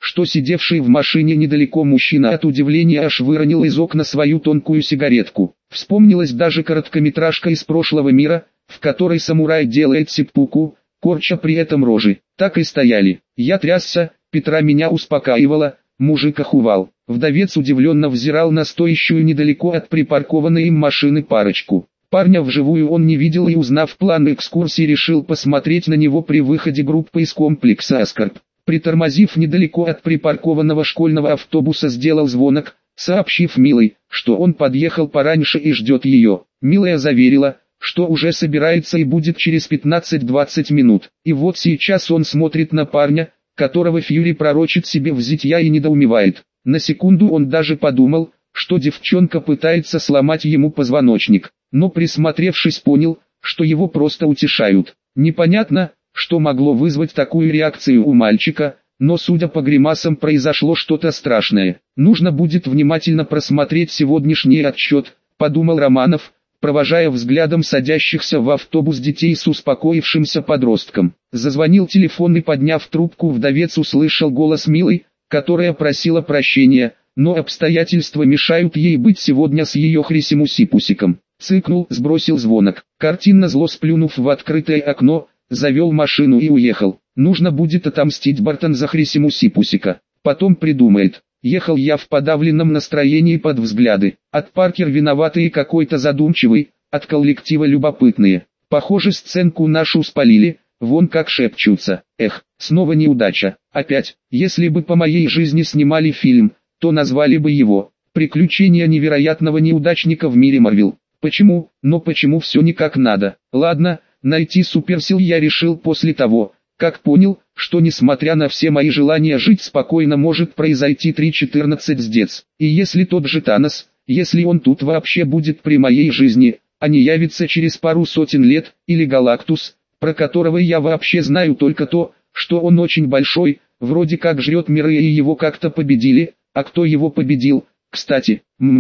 S1: что сидевший в машине недалеко мужчина от удивления аж выронил из окна свою тонкую сигаретку. Вспомнилась даже короткометражка из прошлого мира, в которой самурай делает сиппуку, корча при этом рожи. Так и стояли. Я трясся, Петра меня успокаивала, мужик охувал. Вдовец удивленно взирал на стоящую недалеко от припаркованной им машины парочку. Парня вживую он не видел и, узнав план экскурсии, решил посмотреть на него при выходе группы из комплекса «Аскорб». Притормозив недалеко от припаркованного школьного автобуса, сделал звонок, сообщив Милой, что он подъехал пораньше и ждет ее. Милая заверила, что уже собирается и будет через 15-20 минут. И вот сейчас он смотрит на парня, которого Фьюри пророчит себе в зятья, и недоумевает. На секунду он даже подумал, что девчонка пытается сломать ему позвоночник, но присмотревшись понял, что его просто утешают. Непонятно, что могло вызвать такую реакцию у мальчика, но судя по гримасам произошло что-то страшное. Нужно будет внимательно просмотреть сегодняшний отчет, подумал Романов, провожая взглядом садящихся в автобус детей с успокоившимся подростком. Зазвонил телефон, и, подняв трубку, вдовец услышал голос Милы, которая просила прощения, но обстоятельства мешают ей быть сегодня с ее Хрисимусипусиком. Цыкнул, сбросил звонок. Картинно зло сплюнув в открытое окно, завел машину и уехал. Нужно будет отомстить Бартон за Хрисимусипусика. Потом придумает. Ехал я в подавленном настроении под взгляды. От Паркер виноватый и какой-то задумчивый, от коллектива любопытные. Похоже, сценку нашу спалили, вон как шепчутся. Эх, снова неудача. Опять, если бы по моей жизни снимали фильм, то назвали бы его «Приключения невероятного неудачника в мире Марвел». Почему? Но почему все не как надо? Ладно, найти суперсил я решил после того, как понял, что несмотря на все мои желания жить спокойно, может произойти 3.14 с дец. И если тот же Танос, если он тут вообще будет при моей жизни, а не явится через пару сотен лет, или Галактус, про которого я вообще знаю только то, что он очень большой, вроде как жрет миры и его как-то победили, а кто его победил, кстати,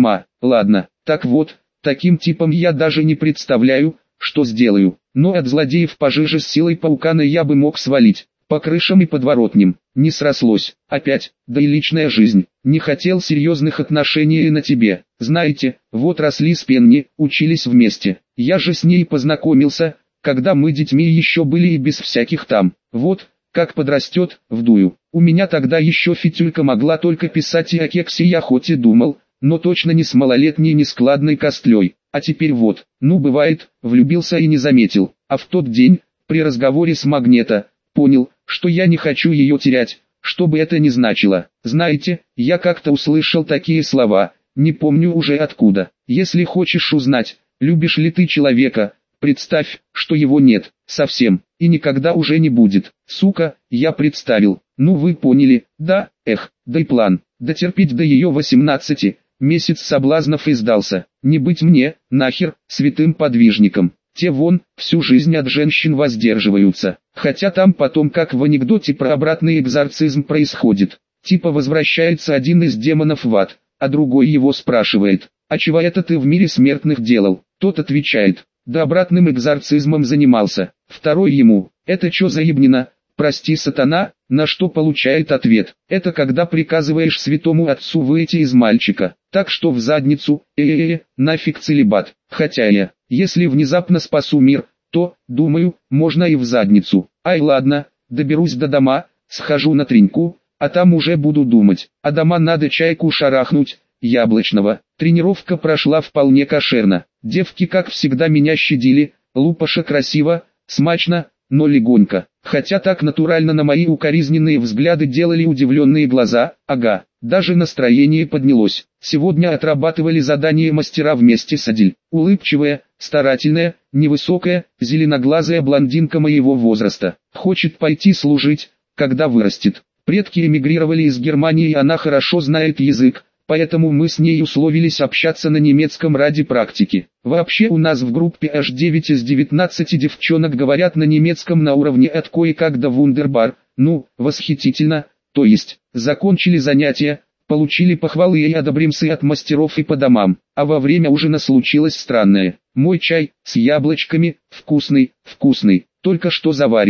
S1: ладно, так вот, таким типом я даже не представляю, что сделаю. Но от злодеев пожиже с силой паукана я бы мог свалить. По крышам и подворотням. Не срослось. Опять. Да и личная жизнь. Не хотел серьезных отношений и на тебе. Знаете, вот росли с Пенни, учились вместе. Я же с ней познакомился, когда мы детьми еще были и без всяких там. Вот, как подрастет, вдую. У меня тогда еще Фитюлька могла только писать, и о кексе я хоть и думал, но точно не с малолетней нескладной костлей. А теперь вот, бывает, влюбился и не заметил. А в тот день, при разговоре с Магнето, понял, что я не хочу ее терять, что бы это ни значило. Знаете, я как-то услышал такие слова, не помню уже откуда. Если хочешь узнать, любишь ли ты человека, представь, что его нет, совсем, и никогда уже не будет. Сука, я представил. Ну вы поняли, да, да и план, дотерпеть до ее 18. Месяц соблазнов и сдался. Не быть мне, нахер, святым подвижником. Те вон, всю жизнь от женщин воздерживаются. Хотя там потом как в анекдоте про обратный экзорцизм происходит. Типа возвращается один из демонов в ад, а другой его спрашивает: «А чего это ты в мире смертных делал?» Тот отвечает: «Да обратным экзорцизмом занимался». Второй ему: «Это чё за ебнина? Прости, сатана», на что получает ответ: «Это когда приказываешь святому отцу выйти из мальчика, так что в задницу, нафиг целибат». Хотя если внезапно спасу мир, то, думаю, можно и в задницу. Ай ладно, доберусь до дома, схожу на треньку, а там уже буду думать. А дома надо чайку шарахнуть, яблочного. Тренировка прошла вполне кошерно. Девки как всегда меня щадили, Лупаша красиво, смачно, но легонько. Хотя так натурально на мои укоризненные взгляды делали удивленные глаза, ага, даже настроение поднялось. Сегодня отрабатывали задание мастера вместе с Адель. Улыбчивая, старательная, невысокая, зеленоглазая блондинка моего возраста. Хочет пойти служить, когда вырастет. Предки эмигрировали из Германии, и она хорошо знает язык, поэтому мы с ней условились общаться на немецком ради практики. Вообще у нас в группе аж 9 из 19 девчонок говорят на немецком на уровне от кое-как до вундербар, восхитительно, то есть, закончили занятия, получили похвалы и одобримсы от мастеров и по домам, а во время ужина случилось странное. Мой чай, с яблочками, вкусный, только что заваренный.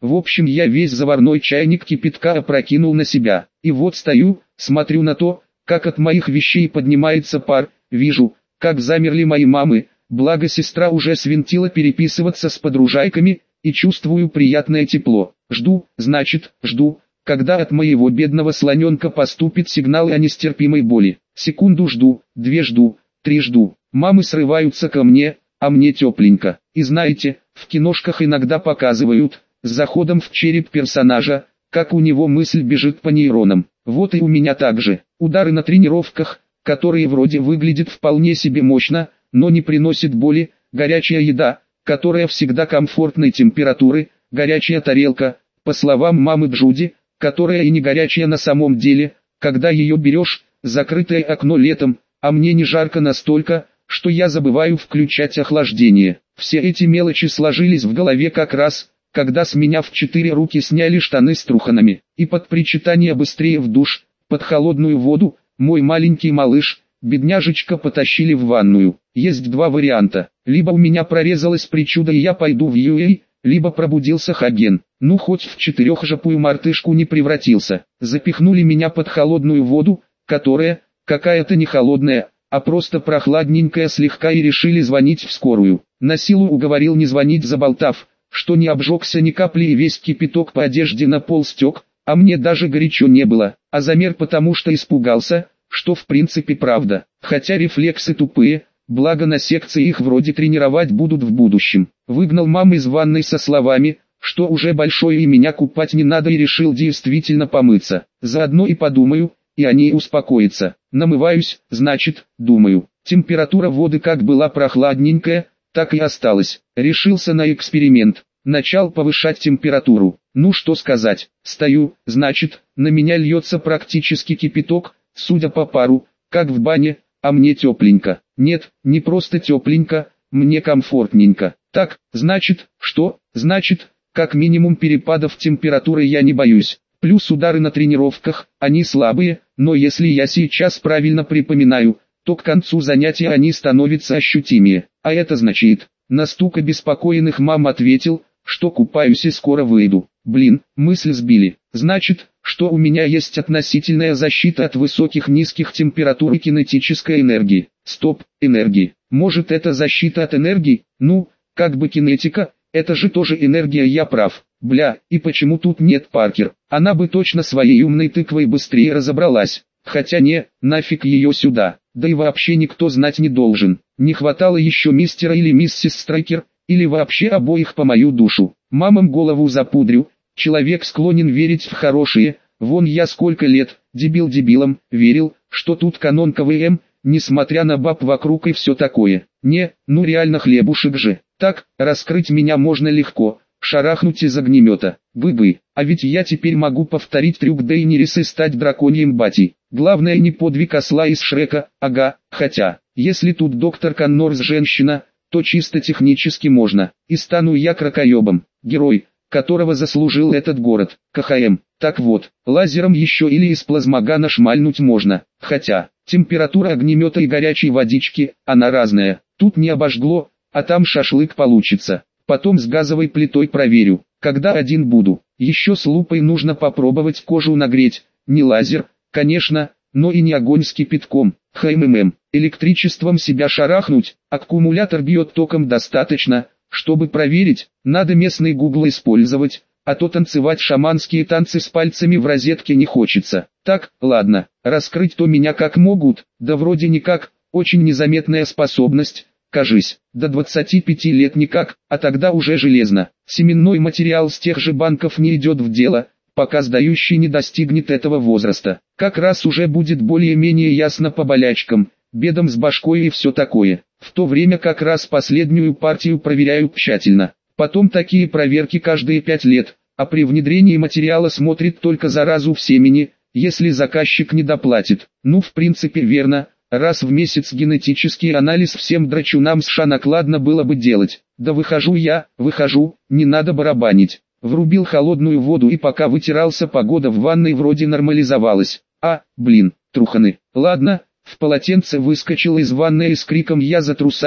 S1: В общем, я весь заварной чайник кипятка опрокинул на себя. И вот стою, смотрю на то, как от моих вещей поднимается пар, вижу, как замерли мои мамы, благо сестра уже свинтила переписываться с подружайками, и чувствую приятное тепло. Жду, значит, жду, когда от моего бедного слоненка поступит сигнал о нестерпимой боли. Секунду жду, 2 жду, 3 жду. Мамы срываются ко мне, а мне тепленько. И знаете, в киношках иногда показывают, с заходом в череп персонажа, как у него мысль бежит по нейронам. Вот и у меня так же. Удары на тренировках, которые вроде выглядят вполне себе мощно, но не приносят боли, горячая еда, которая всегда комфортной температуры, горячая тарелка, по словам мамы Джуди, которая и не горячая на самом деле, когда ее берешь, закрытое окно летом, а мне не жарко настолько, что я забываю включать охлаждение. Все эти мелочи сложились в голове как раз, когда с меня в 4 руки сняли штаны с труханами, и под причитание быстрее в душ, под холодную воду, мой маленький малыш, бедняжечка, потащили в ванную. Есть 2 варианта: либо у меня прорезалась причуда и я пойду в UA, либо пробудился Хаген. Ну хоть в 4-жопую мартышку не превратился. Запихнули меня под холодную воду, которая, какая-то не холодная, а просто прохладненькая слегка, и решили звонить в скорую. На силу уговорил не звонить, заболтав, что не обжегся ни капли и весь кипяток по одежде на пол стек, а мне даже горячо не было, а замер потому что испугался, что в принципе правда, хотя рефлексы тупые, благо на секции их вроде тренировать будут в будущем. Выгнал маму из ванной со словами, что уже большой и меня купать не надо, и решил действительно помыться. Заодно и подумаю, и они успокоятся. Намываюсь, значит, думаю. Температура воды как была прохладненькая, так и осталась. Решился на эксперимент. Начал повышать температуру. Ну что сказать, стою, значит, на меня льется практически кипяток, судя по пару, как в бане, а мне тепленько. Нет, не просто тепленько, мне комфортненько. Так, значит, что? Значит, как минимум перепадов температуры я не боюсь. Плюс удары на тренировках, они слабые, но если я сейчас правильно припоминаю, то к концу занятия они становятся ощутимее. А это значит, на стук обеспокоенных мам ответил, что купаюсь и скоро выйду. Блин, мысль сбили. Значит, что у меня есть относительная защита от высоких-низких температур и кинетической энергии. Стоп, энергии. Может, это защита от энергии? Ну, как бы кинетика, это же тоже энергия, я прав. Бля, и почему тут нет Паркер? Она бы точно своей умной тыквой быстрее разобралась. Хотя не, нафиг ее сюда. Да и вообще никто знать не должен. Не хватало еще мистера или миссис Страйкер, или вообще обоих по мою душу. Мамам голову запудрю, человек склонен верить в хорошие. Вон я сколько лет, дебил дебилом, верил, что тут канон КВМ, несмотря на баб вокруг и все такое. Не, ну реально хлебушек же. Так, раскрыть меня можно легко, шарахнуть из огнемета. Бы-бы, а ведь я теперь могу повторить трюк Дейнерис и стать драконьим батей. Главное не подвиг осла из Шрека, ага, хотя, если тут доктор Коннорс женщина, то чисто технически можно. И стану я кракоебом, герой, которого заслужил этот город, КХМ. Так вот, лазером еще или из плазмогана шмальнуть можно, хотя, температура огнемета и горячей водички, она разная. Тут не обожгло, а там шашлык получится. Потом с газовой плитой проверю, когда один буду. Еще с лупой нужно попробовать кожу нагреть, не лазер, конечно, но и не огонь с кипятком. Электричеством себя шарахнуть, аккумулятор бьет током достаточно, чтобы проверить, надо местный Google использовать, а то танцевать шаманские танцы с пальцами в розетке не хочется. Так, ладно, раскрыть-то меня как могут, да вроде никак, очень незаметная способность, кажись, до 25 лет никак, а тогда уже железно. Семенной материал с тех же банков не идет в дело, пока сдающий не достигнет этого возраста. Как раз уже будет более-менее ясно по болячкам, бедам с башкой и все такое. В то время как раз последнюю партию проверяю тщательно. Потом такие проверки каждые 5 лет, а при внедрении материала смотрит только заразу в семени, если заказчик не доплатит. Ну в принципе верно, раз в месяц генетический анализ всем драчунам США накладно было бы делать. Да выхожу, не надо барабанить. Врубил холодную воду, и пока вытирался, погода в ванной вроде нормализовалась. Труханы. Ладно, в полотенце выскочил из ванной и с криком «я за трусами»,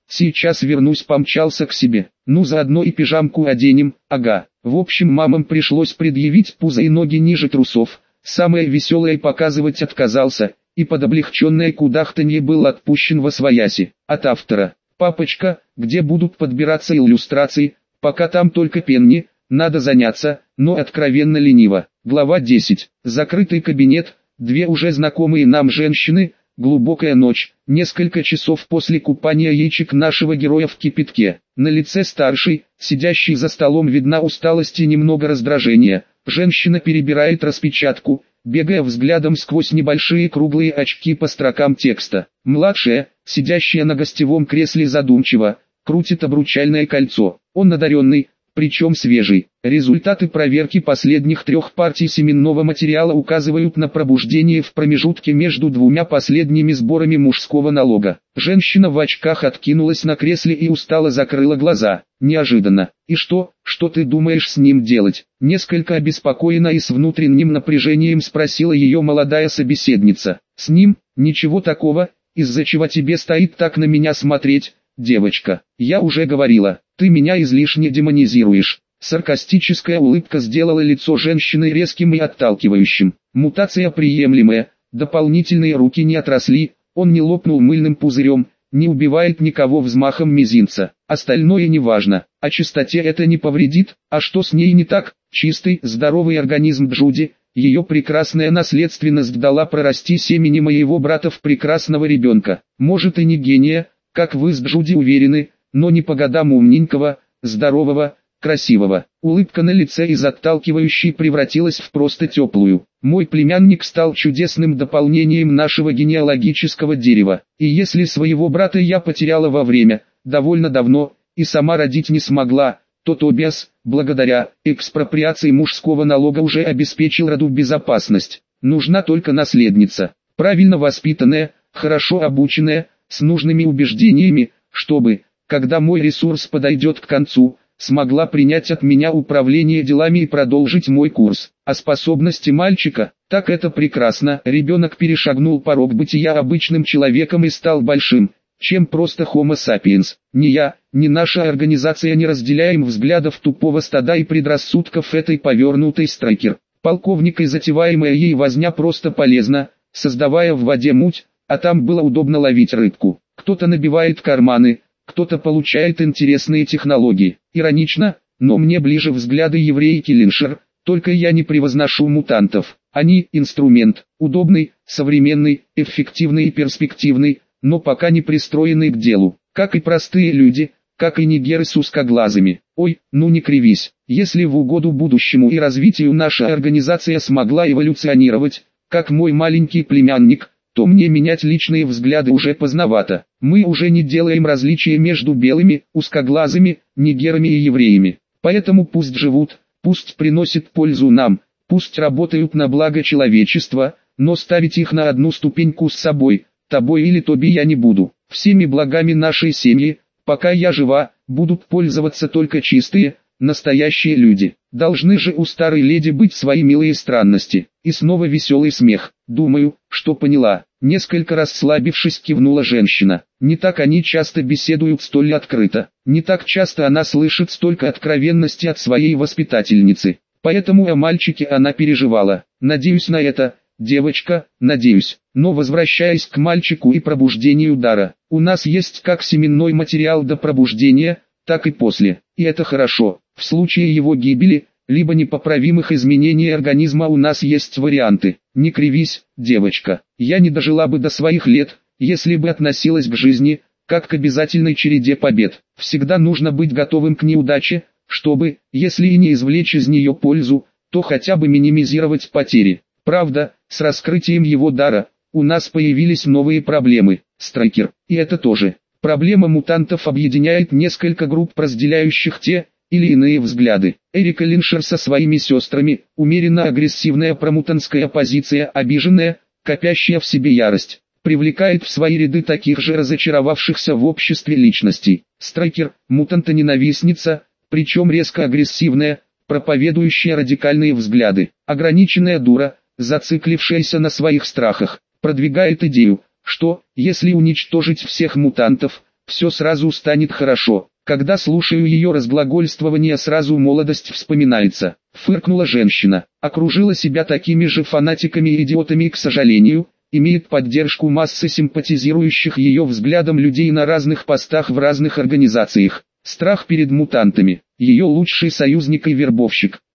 S1: Сейчас вернусь, помчался к себе. Ну заодно и пижамку оденем, ага. В общем, мамам пришлось предъявить пузо и ноги ниже трусов. Самое веселое показывать отказался, и под облегченное кудахтанье был отпущен восвояси. От автора. Папочка, где будут подбираться иллюстрации, пока там только пенни, надо заняться, но откровенно лениво. Глава 10. Закрытый кабинет, две уже знакомые нам женщины, глубокая ночь, несколько часов после купания яичек нашего героя в кипятке. На лице старшей, сидящей за столом, видна усталость и немного раздражения. Женщина перебирает распечатку, бегая взглядом сквозь небольшие круглые очки по строкам текста. Младшая, сидящая на гостевом кресле, задумчиво крутит обручальное кольцо. Он одаренный, причем свежий. Результаты проверки последних 3 партий семенного материала указывают на пробуждение в промежутке между 2 последними сборами мужского налога. Женщина в очках откинулась на кресле и устало закрыла глаза. Неожиданно. «И что ты думаешь с ним делать?» Несколько обеспокоена и с внутренним напряжением спросила ее молодая собеседница. «С ним? Ничего такого, из-за чего тебе стоит так на меня смотреть, девочка. Я уже говорила, ты меня излишне демонизируешь». Саркастическая улыбка сделала лицо женщины резким и отталкивающим. Мутация приемлемая, дополнительные руки не отросли, он не лопнул мыльным пузырем, не убивает никого взмахом мизинца. Остальное не важно, а чистоте это не повредит. А что с ней не так? Чистый, здоровый организм Джуди, ее прекрасная наследственность дала прорасти семени моего брата в прекрасного ребенка. Может и не гения, как вы с Джуди уверены, но не по годам умненького, здорового, красивого. Улыбка на лице из отталкивающей превратилась в просто теплую. Мой племянник стал чудесным дополнением нашего генеалогического дерева. И если своего брата я потеряла во время, довольно давно, и сама родить не смогла, то Тобиас, благодаря экспроприации мужского налога, уже обеспечил роду безопасность. Нужна только наследница, правильно воспитанная, хорошо обученная, с нужными убеждениями, чтобы, когда мой ресурс подойдет к концу, смогла принять от меня управление делами и продолжить мой курс. А способности мальчика, так это прекрасно. Ребенок перешагнул порог бытия обычным человеком и стал большим, чем просто Homo sapiens. Ни я, ни наша организация не разделяем взглядов тупого стада и предрассудков этой повернутой страйкер. Полковник и затеваемая ей возня просто полезна, создавая в воде муть, а там было удобно ловить рыбку. Кто-то набивает карманы, кто-то получает интересные технологии. Иронично, но мне ближе взгляды еврейки Линшер, только я не превозношу мутантов. Они – инструмент, удобный, современный, эффективный и перспективный, но пока не пристроенный к делу. Как и простые люди, как и нигеры с узкоглазыми. Ой, ну не кривись. Если в угоду будущему и развитию наша организация смогла эволюционировать, как мой маленький племянник, то мне менять личные взгляды уже поздновато. Мы уже не делаем различия между белыми, узкоглазыми, нигерами и евреями. Поэтому пусть живут, пусть приносят пользу нам, пусть работают на благо человечества, но ставить их на одну ступеньку с собой, тобой или Тоби я не буду. Всеми благами нашей семьи, пока я жива, будут пользоваться только чистые, настоящие люди. Должны же у старой леди быть свои милые странности. И снова веселый смех. Думаю, что поняла. Несколько расслабившись, кивнула женщина. Не так они часто беседуют столь открыто. Не так часто она слышит столько откровенности от своей воспитательницы. Поэтому о мальчике она переживала. Надеюсь на это, девочка, надеюсь. Но возвращаясь к мальчику и пробуждению дара. У нас есть как семенной материал до пробуждения, так и после. И это хорошо. В случае его гибели, либо непоправимых изменений организма у нас есть варианты. Не кривись, девочка. Я не дожила бы до своих лет, если бы относилась к жизни, как к обязательной череде побед. Всегда нужно быть готовым к неудаче, чтобы, если и не извлечь из нее пользу, то хотя бы минимизировать потери. Правда, с раскрытием его дара, у нас появились новые проблемы. Страйкер. И это тоже. Проблема мутантов объединяет несколько групп, разделяющих те или иные взгляды. Эрика Линшер со своими сестрами, умеренно агрессивная промутантская оппозиция, обиженная, копящая в себе ярость, привлекает в свои ряды таких же разочаровавшихся в обществе личностей. Страйкер, мутанта-ненавистница, причем резко агрессивная, проповедующая радикальные взгляды. Ограниченная дура, зациклившаяся на своих страхах, продвигает идею, что, если уничтожить всех мутантов, все сразу станет хорошо. Когда слушаю ее разглагольствование, сразу молодость вспоминается. Фыркнула женщина. Окружила себя такими же фанатиками и идиотами и, к сожалению, имеет поддержку массы симпатизирующих ее взглядом людей на разных постах в разных организациях. Страх перед мутантами. Ее лучший союзник и вербовщик.